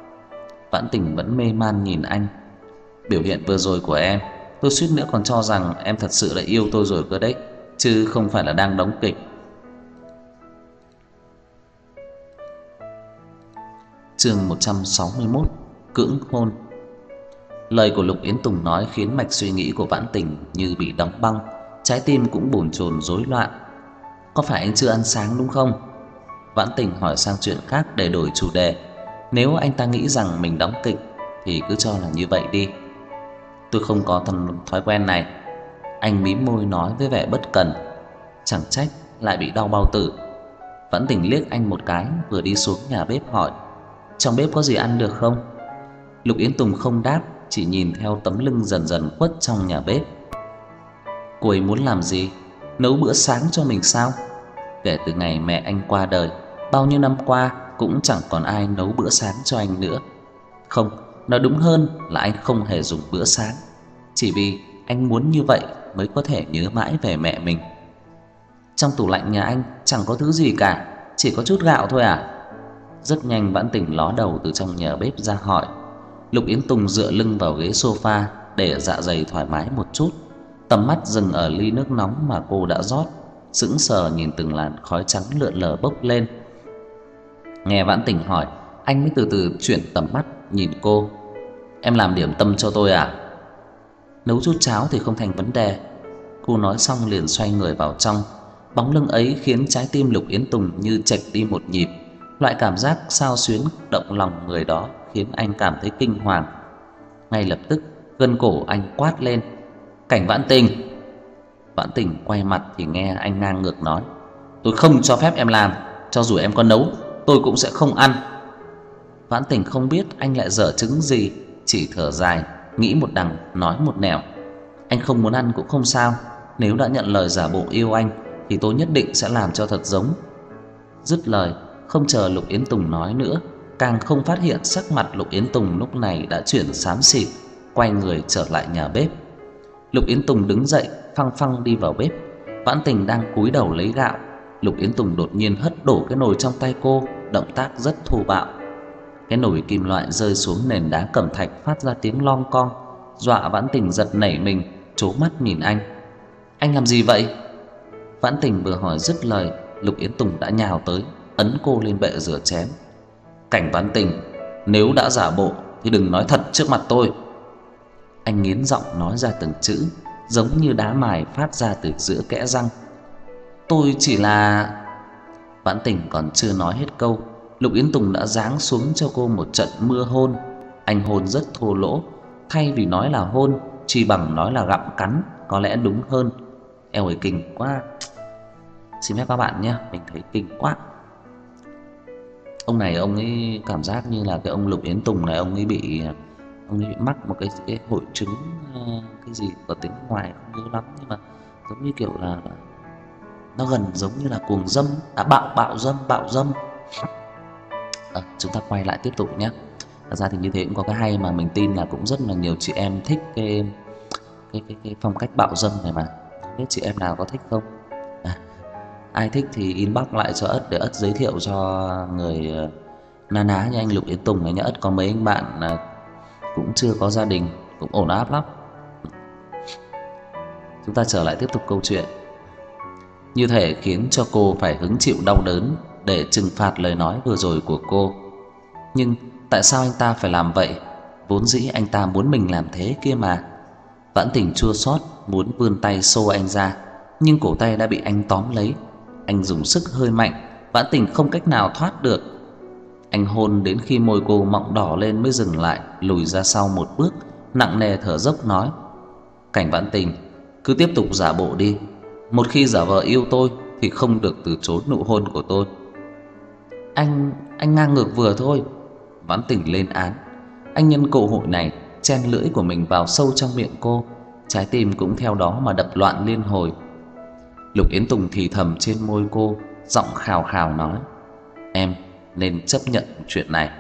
Vãn Tình vẫn mê man nhìn anh. Biểu hiện vừa rồi của em, tôi suýt nữa còn cho rằng em thật sự đã yêu tôi rồi cơ đấy, chứ không phải là đang đóng kịch. Chương một trăm sáu mươi mốt, cưỡng hôn. Lời của Lục Yến Tùng nói khiến mạch suy nghĩ của Vãn Tình như bị đóng băng, trái tim cũng bồn chồn rối loạn. Có phải anh chưa ăn sáng đúng không? Vãn Tình hỏi sang chuyện khác để đổi chủ đề. Nếu anh ta nghĩ rằng mình đóng kịch thì cứ cho là như vậy đi. Tôi không có thầm thói quen này. Anh mím môi nói với vẻ bất cần. Chẳng trách lại bị đau bao tử. Vãn Tình liếc anh một cái, vừa đi xuống nhà bếp hỏi: trong bếp có gì ăn được không? Lục Yến Tùng không đáp, chỉ nhìn theo tấm lưng dần dần khuất trong nhà bếp. Cô ấy muốn làm gì? Nấu bữa sáng cho mình sao? Kể từ ngày mẹ anh qua đời, bao nhiêu năm qua cũng chẳng còn ai nấu bữa sáng cho anh nữa. Không, nói đúng hơn là anh không hề dùng bữa sáng. Chỉ vì anh muốn như vậy mới có thể nhớ mãi về mẹ mình. Trong tủ lạnh nhà anh chẳng có thứ gì cả, chỉ có chút gạo thôi à? Rất nhanh Vãn Tình ló đầu từ trong nhà bếp ra hỏi. Lục Yến Tùng dựa lưng vào ghế sofa để dạ dày thoải mái một chút, tầm mắt dừng ở ly nước nóng mà cô đã rót, sững sờ nhìn từng làn khói trắng lượn lờ bốc lên. Nghe Vãn Tình hỏi, anh mới từ từ chuyển tầm mắt nhìn cô. Em làm điểm tâm cho tôi à? Nấu chút cháo thì không thành vấn đề. Cô nói xong liền xoay người vào trong. Bóng lưng ấy khiến trái tim Lục Yến Tùng như chệch đi một nhịp. Loại cảm giác xao xuyến động lòng người đó khiến anh cảm thấy kinh hoàng. Ngay lập tức gân cổ anh quát lên: Cảnh Vãn Tình! Vãn Tình quay mặt thì nghe anh ngang ngược nói: Tôi không cho phép em làm, cho dù em có nấu tôi cũng sẽ không ăn. Vãn Tình không biết anh lại dở trứng gì, chỉ thở dài, nghĩ một đằng nói một nẻo: Anh không muốn ăn cũng không sao, nếu đã nhận lời giả bộ yêu anh thì tôi nhất định sẽ làm cho thật giống. Dứt lời, không chờ Lục Yến Tùng nói nữa, càng không phát hiện sắc mặt Lục Yến Tùng lúc này đã chuyển xám xịt, quay người trở lại nhà bếp. Lục Yến Tùng đứng dậy, phăng phăng đi vào bếp. Vãn Tình đang cúi đầu lấy gạo, Lục Yến Tùng đột nhiên hất đổ cái nồi trong tay cô, động tác rất thô bạo. Cái nồi kim loại rơi xuống nền đá cẩm thạch phát ra tiếng lon con, dọa Vãn Tình giật nảy mình, trố mắt nhìn anh. Anh làm gì vậy? Vãn Tình vừa hỏi dứt lời, Lục Yến Tùng đã nhào tới, ấn cô lên bệ rửa chén. Cảnh Vãn Tình, nếu đã giả bộ thì đừng nói thật trước mặt tôi. Anh nghiến giọng nói ra từng chữ, giống như đá mài phát ra từ giữa kẽ răng. Tôi chỉ là... Vãn Tình còn chưa nói hết câu, Lục Yến Tùng đã giáng xuống cho cô một trận mưa hôn. Anh hôn rất thô lỗ, thay vì nói là hôn, chỉ bằng nói là gặm cắn có lẽ đúng hơn. Eo ơi kinh quá. Xin phép các bạn nhé, mình thấy kinh quá. Ông này ông ấy cảm giác như là cái ông Lục Yến Tùng này, ông ấy bị ông ấy bị mắc một cái cái hội chứng cái gì có tiếng ngoài không nhớ lắm, nhưng mà giống như kiểu là nó gần giống như là cuồng dâm, à bạo bạo dâm, bạo dâm. À, chúng ta quay lại tiếp tục nhé. Thật ra thì như thế cũng có cái hay mà mình tin là cũng rất là nhiều chị em thích cái cái cái, cái phong cách bạo dâm này mà. Không biết chị em nào có thích không? À, ai thích thì inbox lại cho Ất để Ất giới thiệu cho người uh, na ná như anh Lục Yến Tùng này nhá. Ất có mấy anh bạn uh, cũng chưa có gia đình, cũng ổn áp lắm. Chúng ta trở lại tiếp tục câu chuyện. Như thể khiến cho cô phải hứng chịu đau đớn để trừng phạt lời nói vừa rồi của cô. Nhưng tại sao anh ta phải làm vậy? Vốn dĩ anh ta muốn mình làm thế kia mà. Vãn Tình chua xót muốn vươn tay xô anh ra, nhưng cổ tay đã bị anh tóm lấy. Anh dùng sức hơi mạnh, Vãn Tình không cách nào thoát được. Anh hôn đến khi môi cô mọng đỏ lên mới dừng lại, lùi ra sau một bước, nặng nề thở dốc nói: Cảnh Vãn Tình, cứ tiếp tục giả bộ đi. Một khi giả vờ yêu tôi thì không được từ chối nụ hôn của tôi. Anh, anh ngang ngược vừa thôi. Vãn Tình lên án. Anh nhân cơ hội này chen lưỡi của mình vào sâu trong miệng cô, trái tim cũng theo đó mà đập loạn liên hồi. Lục Yến Tùng thì thầm trên môi cô, giọng khàn khàn nói: Em nên chấp nhận chuyện này.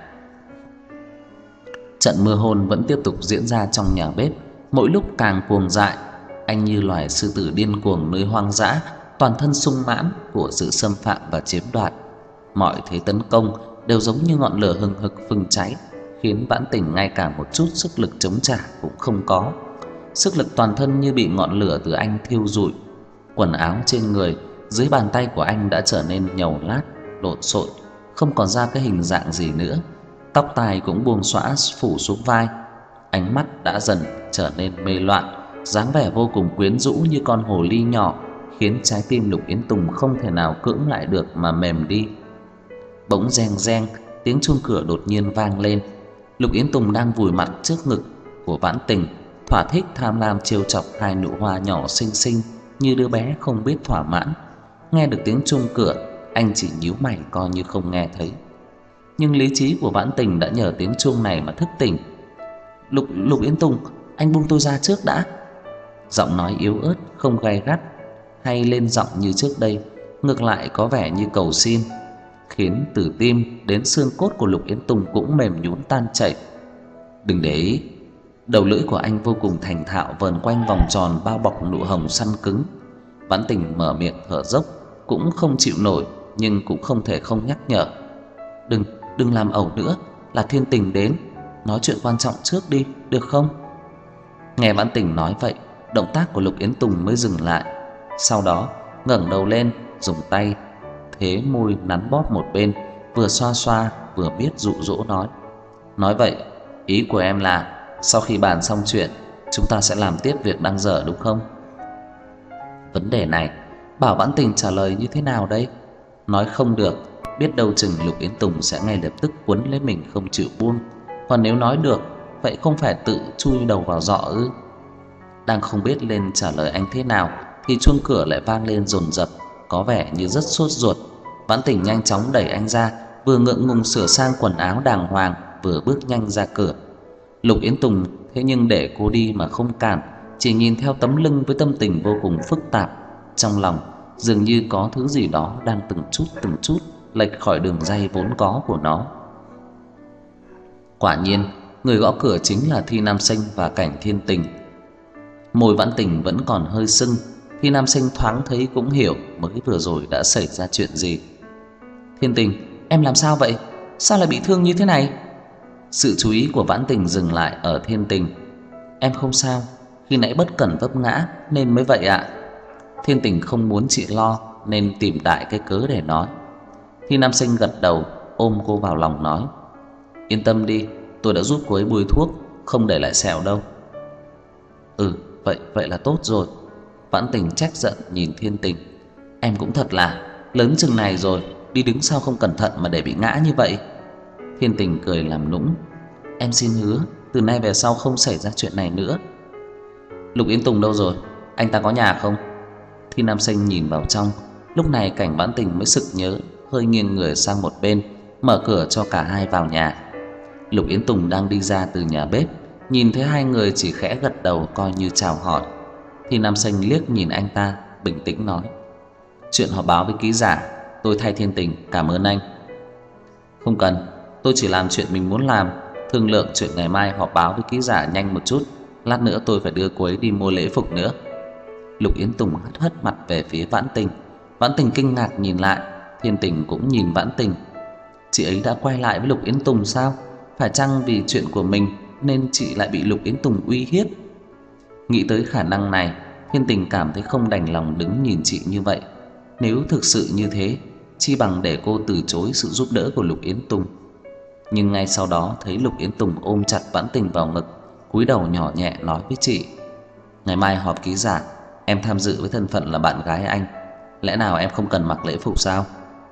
Trận mưa hôn vẫn tiếp tục diễn ra trong nhà bếp, mỗi lúc càng cuồng dại. Anh như loài sư tử điên cuồng nơi hoang dã, toàn thân sung mãn của sự xâm phạm và chiếm đoạt. Mọi thế tấn công đều giống như ngọn lửa hừng hực phừng cháy, khiến Vãn Tình ngay cả một chút sức lực chống trả cũng không có. Sức lực toàn thân như bị ngọn lửa từ anh thiêu rụi. Quần áo trên người, dưới bàn tay của anh đã trở nên nhầu nát, lộn xộn, không còn ra cái hình dạng gì nữa. Tóc tai cũng buông xõa phủ xuống vai. Ánh mắt đã dần trở nên mê loạn, dáng vẻ vô cùng quyến rũ như con hồ ly nhỏ, khiến trái tim Lục Yến Tùng không thể nào cưỡng lại được mà mềm đi. Bỗng reng reng, tiếng chuông cửa đột nhiên vang lên. Lục Yến Tùng đang vùi mặt trước ngực của Vãn Tình, thỏa thích tham lam trêu chọc hai nụ hoa nhỏ xinh xinh như đứa bé không biết thỏa mãn. Nghe được tiếng chuông cửa, anh chỉ nhíu mày coi như không nghe thấy. Nhưng lý trí của Vãn Tình đã nhờ tiếng chuông này mà thức tỉnh. "Lục Lục Yến Tùng, anh buông tôi ra trước đã." Giọng nói yếu ớt, không gay gắt hay lên giọng như trước đây, ngược lại có vẻ như cầu xin, khiến từ tim đến xương cốt của Lục Yến Tùng cũng mềm nhũn tan chảy. "Đừng để ý." Đầu lưỡi của anh vô cùng thành thạo vờn quanh vòng tròn bao bọc nụ hồng săn cứng. Vãn Tình mở miệng thở dốc, cũng không chịu nổi nhưng cũng không thể không nhắc nhở. "Đừng, đừng làm ẩu nữa, là Thiên Tình đến, nói chuyện quan trọng trước đi, được không?" Nghe Vãn Tình nói vậy, động tác của Lục Yến Tùng mới dừng lại. Sau đó ngẩng đầu lên, dùng tay thế môi nắn bóp một bên, vừa xoa xoa vừa biết dụ dỗ nói: "Nói vậy, ý của em là sau khi bàn xong chuyện, chúng ta sẽ làm tiếp việc đang dở đúng không?" Vấn đề này bảo Vãn Tình trả lời như thế nào đây? Nói không được, biết đâu chừng Lục Yến Tùng sẽ ngay lập tức quấn lấy mình không chịu buông. Còn nếu nói được, vậy không phải tự chui đầu vào giọ ư? Đang không biết lên trả lời anh thế nào thì chuông cửa lại vang lên dồn dập, có vẻ như rất sốt ruột. Vãn Tình nhanh chóng đẩy anh ra, vừa ngượng ngùng sửa sang quần áo đàng hoàng, vừa bước nhanh ra cửa. Lục Yến Tùng thế nhưng để cô đi mà không cản, chỉ nhìn theo tấm lưng với tâm tình vô cùng phức tạp. Trong lòng dường như có thứ gì đó đang từng chút từng chút lệch khỏi đường ray vốn có của nó. Quả nhiên, người gõ cửa chính là Thi Nam Sinh và Cảnh Thiên Tình. Môi Vãn Tình vẫn còn hơi sưng, Thi Nam Sinh thoáng thấy cũng hiểu mới vừa rồi đã xảy ra chuyện gì. "Thiên Tình, em làm sao vậy? Sao lại bị thương như thế này?" Sự chú ý của Vãn Tình dừng lại ở Thiên Tình. "Em không sao, khi nãy bất cẩn vấp ngã nên mới vậy ạ." Thiên Tình không muốn chị lo nên tìm đại cái cớ để nói. Thi Nam Sinh gật đầu, ôm cô vào lòng nói: "Yên tâm đi, tôi đã giúp cô ấy bôi thuốc, không để lại sẹo đâu." "Ừ, vậy vậy là tốt rồi." Vãn Tình trách giận nhìn Thiên Tình: "Em cũng thật là lớn chừng này rồi, đi đứng sao không cẩn thận mà để bị ngã như vậy." Thiên Tình cười làm nũng: "Em xin hứa từ nay về sau không xảy ra chuyện này nữa." "Lục Yến Tùng đâu rồi? Anh ta có nhà không?" Thi Nam Sinh nhìn vào trong. Lúc này Cảnh Vãn Tình mới sực nhớ, hơi nghiêng người sang một bên, mở cửa cho cả hai vào nhà. Lục Yến Tùng đang đi ra từ nhà bếp, nhìn thấy hai người chỉ khẽ gật đầu coi như chào hỏi. Thi Nam Sinh liếc nhìn anh ta, bình tĩnh nói: "Chuyện họp báo với ký giả, tôi thay Thiên Tình cảm ơn anh." "Không cần, tôi chỉ làm chuyện mình muốn làm, thương lượng chuyện ngày mai họp báo với ký giả nhanh một chút, lát nữa tôi phải đưa cô ấy đi mua lễ phục nữa." Lục Yến Tùng hất hất mặt về phía Vãn Tình. Vãn Tình kinh ngạc nhìn lại, Thiên Tình cũng nhìn Vãn Tình. Chị ấy đã quay lại với Lục Yến Tùng sao? Phải chăng vì chuyện của mình nên chị lại bị Lục Yến Tùng uy hiếp? Nghĩ tới khả năng này, Thiên Tình cảm thấy không đành lòng đứng nhìn chị như vậy. Nếu thực sự như thế, chi bằng để cô từ chối sự giúp đỡ của Lục Yến Tùng. Nhưng ngay sau đó thấy Lục Yến Tùng ôm chặt Vãn Tình vào ngực, cúi đầu nhỏ nhẹ nói với chị: "Ngày mai họp ký giả, em tham dự với thân phận là bạn gái anh, lẽ nào em không cần mặc lễ phục sao?"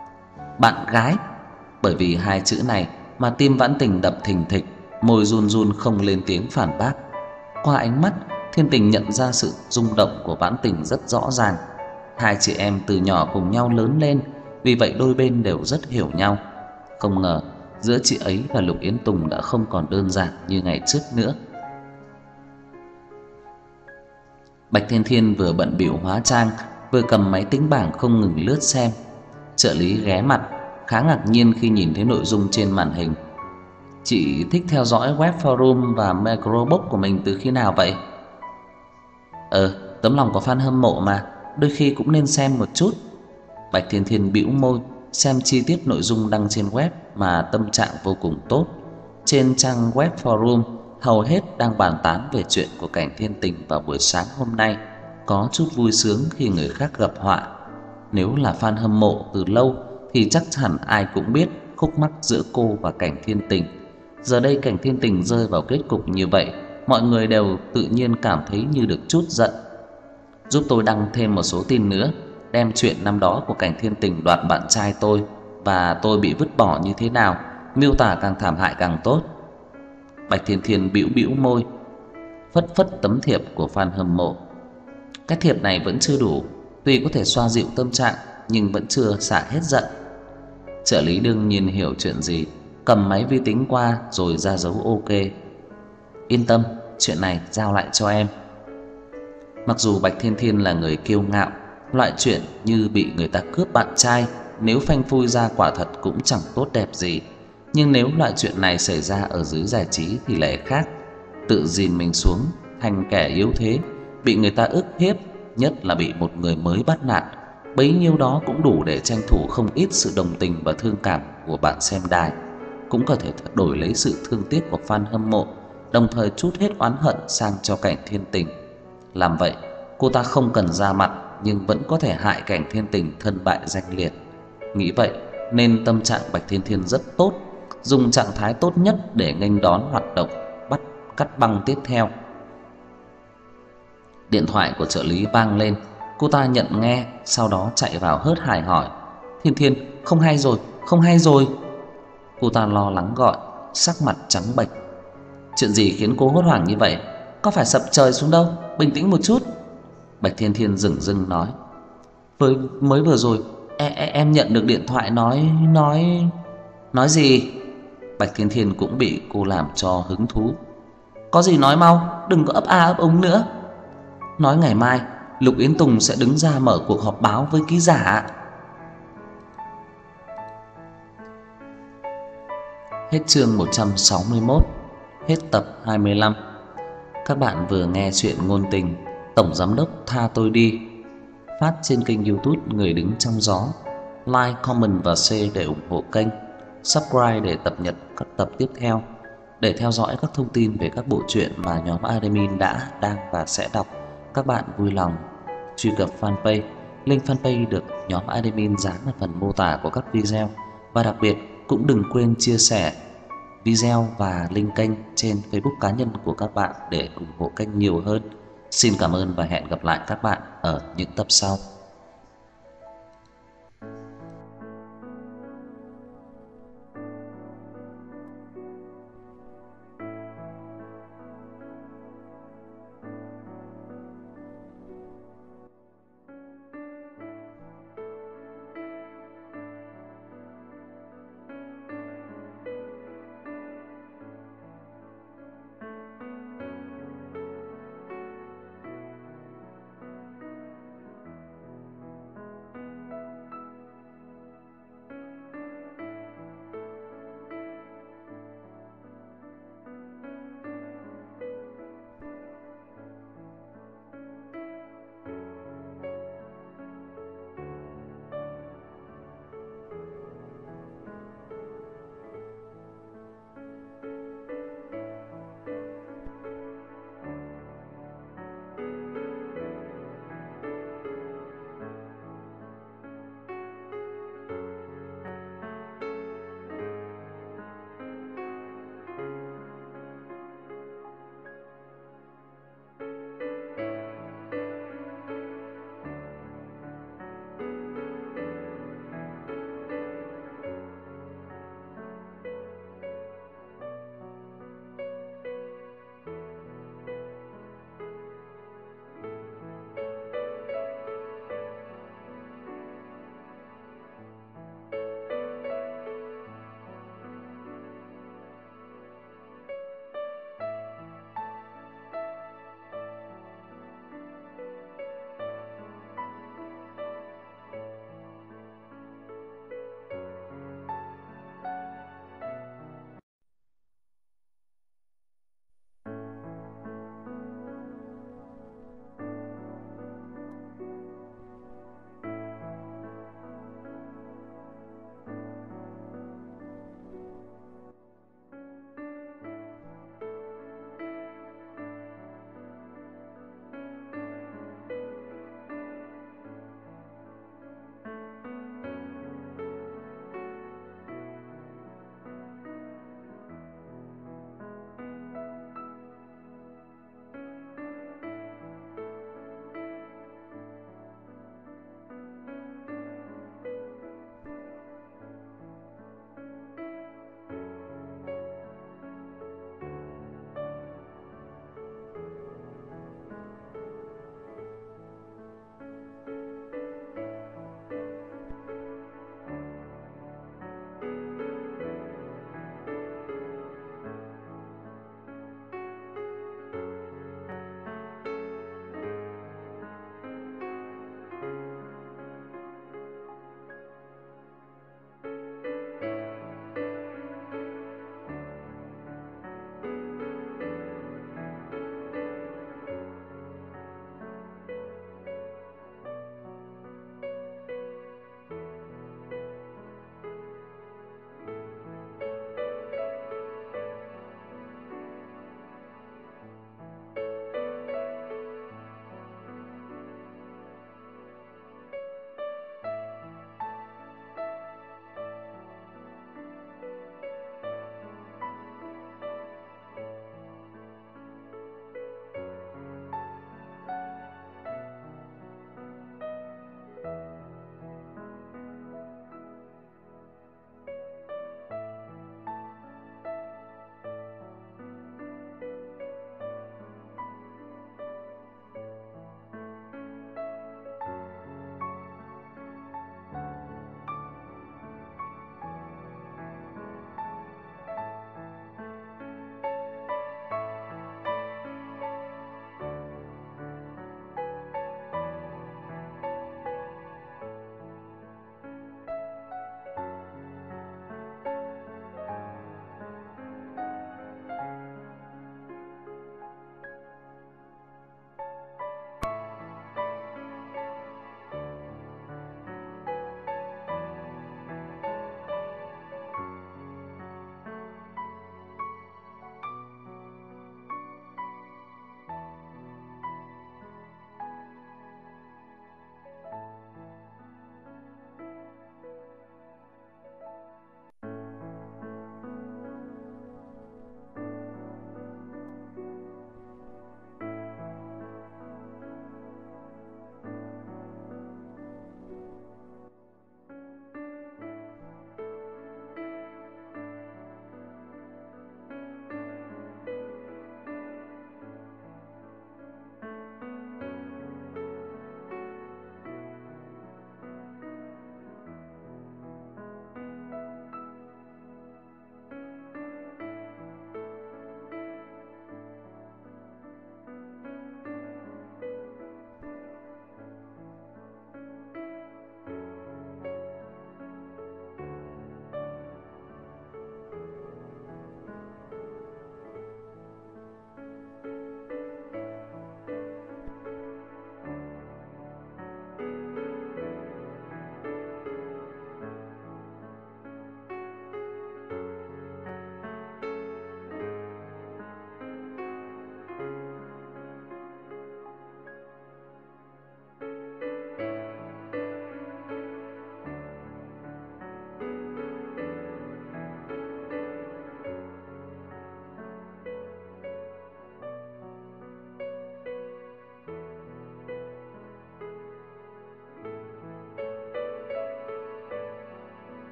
Bạn gái? Bởi vì hai chữ này mà tim Vãn Tình đập thình thịch, môi run run không lên tiếng phản bác. Qua ánh mắt, Thiên Tình nhận ra sự rung động của Vãn Tình rất rõ ràng. Hai chị em từ nhỏ cùng nhau lớn lên, vì vậy đôi bên đều rất hiểu nhau. Không ngờ giữa chị ấy và Lục Yến Tùng đã không còn đơn giản như ngày trước nữa. Bạch Thiên Thiên vừa bận bịu hóa trang, vừa cầm máy tính bảng không ngừng lướt xem. Trợ lý ghé mặt, khá ngạc nhiên khi nhìn thấy nội dung trên màn hình. "Chị thích theo dõi web forum và microbook của mình từ khi nào vậy?" "Ờ, tấm lòng có fan hâm mộ mà, đôi khi cũng nên xem một chút." Bạch Thiên Thiên bĩu môi, xem chi tiết nội dung đăng trên web mà tâm trạng vô cùng tốt. Trên trang web forum hầu hết đang bàn tán về chuyện của Cảnh Thiên Tình vào buổi sáng hôm nay, có chút vui sướng khi người khác gặp họa. Nếu là fan hâm mộ từ lâu thì chắc hẳn ai cũng biết khúc mắc giữa cô và Cảnh Thiên Tình. Giờ đây Cảnh Thiên Tình rơi vào kết cục như vậy, mọi người đều tự nhiên cảm thấy như được trút giận. "Giúp tôi đăng thêm một số tin nữa, đem chuyện năm đó của Cảnh Thiên Tình đoạt bạn trai tôi và tôi bị vứt bỏ như thế nào, miêu tả càng thảm hại càng tốt." Bạch Thiên Thiên bĩu bĩu môi: phất phất tấm thiệp của fan hâm mộ. Cái thiệp này vẫn chưa đủ, tuy có thể xoa dịu tâm trạng nhưng vẫn chưa xả hết giận. Trợ lý đương nhiên hiểu chuyện gì, cầm máy vi tính qua rồi ra dấu ok. Yên tâm, chuyện này giao lại cho em. Mặc dù Bạch Thiên Thiên là người kiêu ngạo, loại chuyện như bị người ta cướp bạn trai nếu phanh phui ra quả thật cũng chẳng tốt đẹp gì. Nhưng nếu loại chuyện này xảy ra ở giới giải trí thì lại khác. Tự dìm mình xuống thành kẻ yếu thế, bị người ta ức hiếp, nhất là bị một người mới bắt nạt, bấy nhiêu đó cũng đủ để tranh thủ không ít sự đồng tình và thương cảm của bạn xem đài, cũng có thể đổi lấy sự thương tiếc của fan hâm mộ, đồng thời trút hết oán hận sang cho Cảnh Thiên Tình. Làm vậy, cô ta không cần ra mặt nhưng vẫn có thể hại Cảnh Thiên Tình thân bại danh liệt. Nghĩ vậy nên tâm trạng Bạch Thiên Thiên rất tốt, dùng trạng thái tốt nhất để nghênh đón hoạt động bắt cắt băng tiếp theo. Điện thoại của trợ lý vang lên, cô ta nhận nghe, sau đó chạy vào hớt hải hỏi: "Thiên Thiên, không hay rồi, không hay rồi." Cô ta lo lắng gọi, sắc mặt trắng bệch. "Chuyện gì khiến cô hốt hoảng như vậy? Có phải sập trời xuống đâu, bình tĩnh một chút." Bạch Thiên Thiên dửng dưng nói: "Với mới vừa rồi e, e, em nhận được điện thoại nói nói nói gì?" Bạch Thiên Thiên cũng bị cô làm cho hứng thú. "Có gì nói mau, đừng có ấp a ấp úng nữa." "Nói ngày mai Lục Yến Tùng sẽ đứng ra mở cuộc họp báo với ký giả." Hết chương một trăm sáu mươi mốt, hết tập hai mươi lăm. Các bạn vừa nghe chuyện ngôn tình Tổng giám đốc tha tôi đi, phát trên kênh YouTube Người đứng trong gió. Like, comment và share để ủng hộ kênh. Subscribe để cập nhật các tập tiếp theo. Để theo dõi các thông tin về các bộ truyện mà nhóm admin đã, đang và sẽ đọc, các bạn vui lòng truy cập fanpage. Link fanpage được nhóm admin dán ở phần mô tả của các video. Và đặc biệt cũng đừng quên chia sẻ video và link kênh trên Facebook cá nhân của các bạn để ủng hộ kênh nhiều hơn. Xin cảm ơn và hẹn gặp lại các bạn ở những tập sau.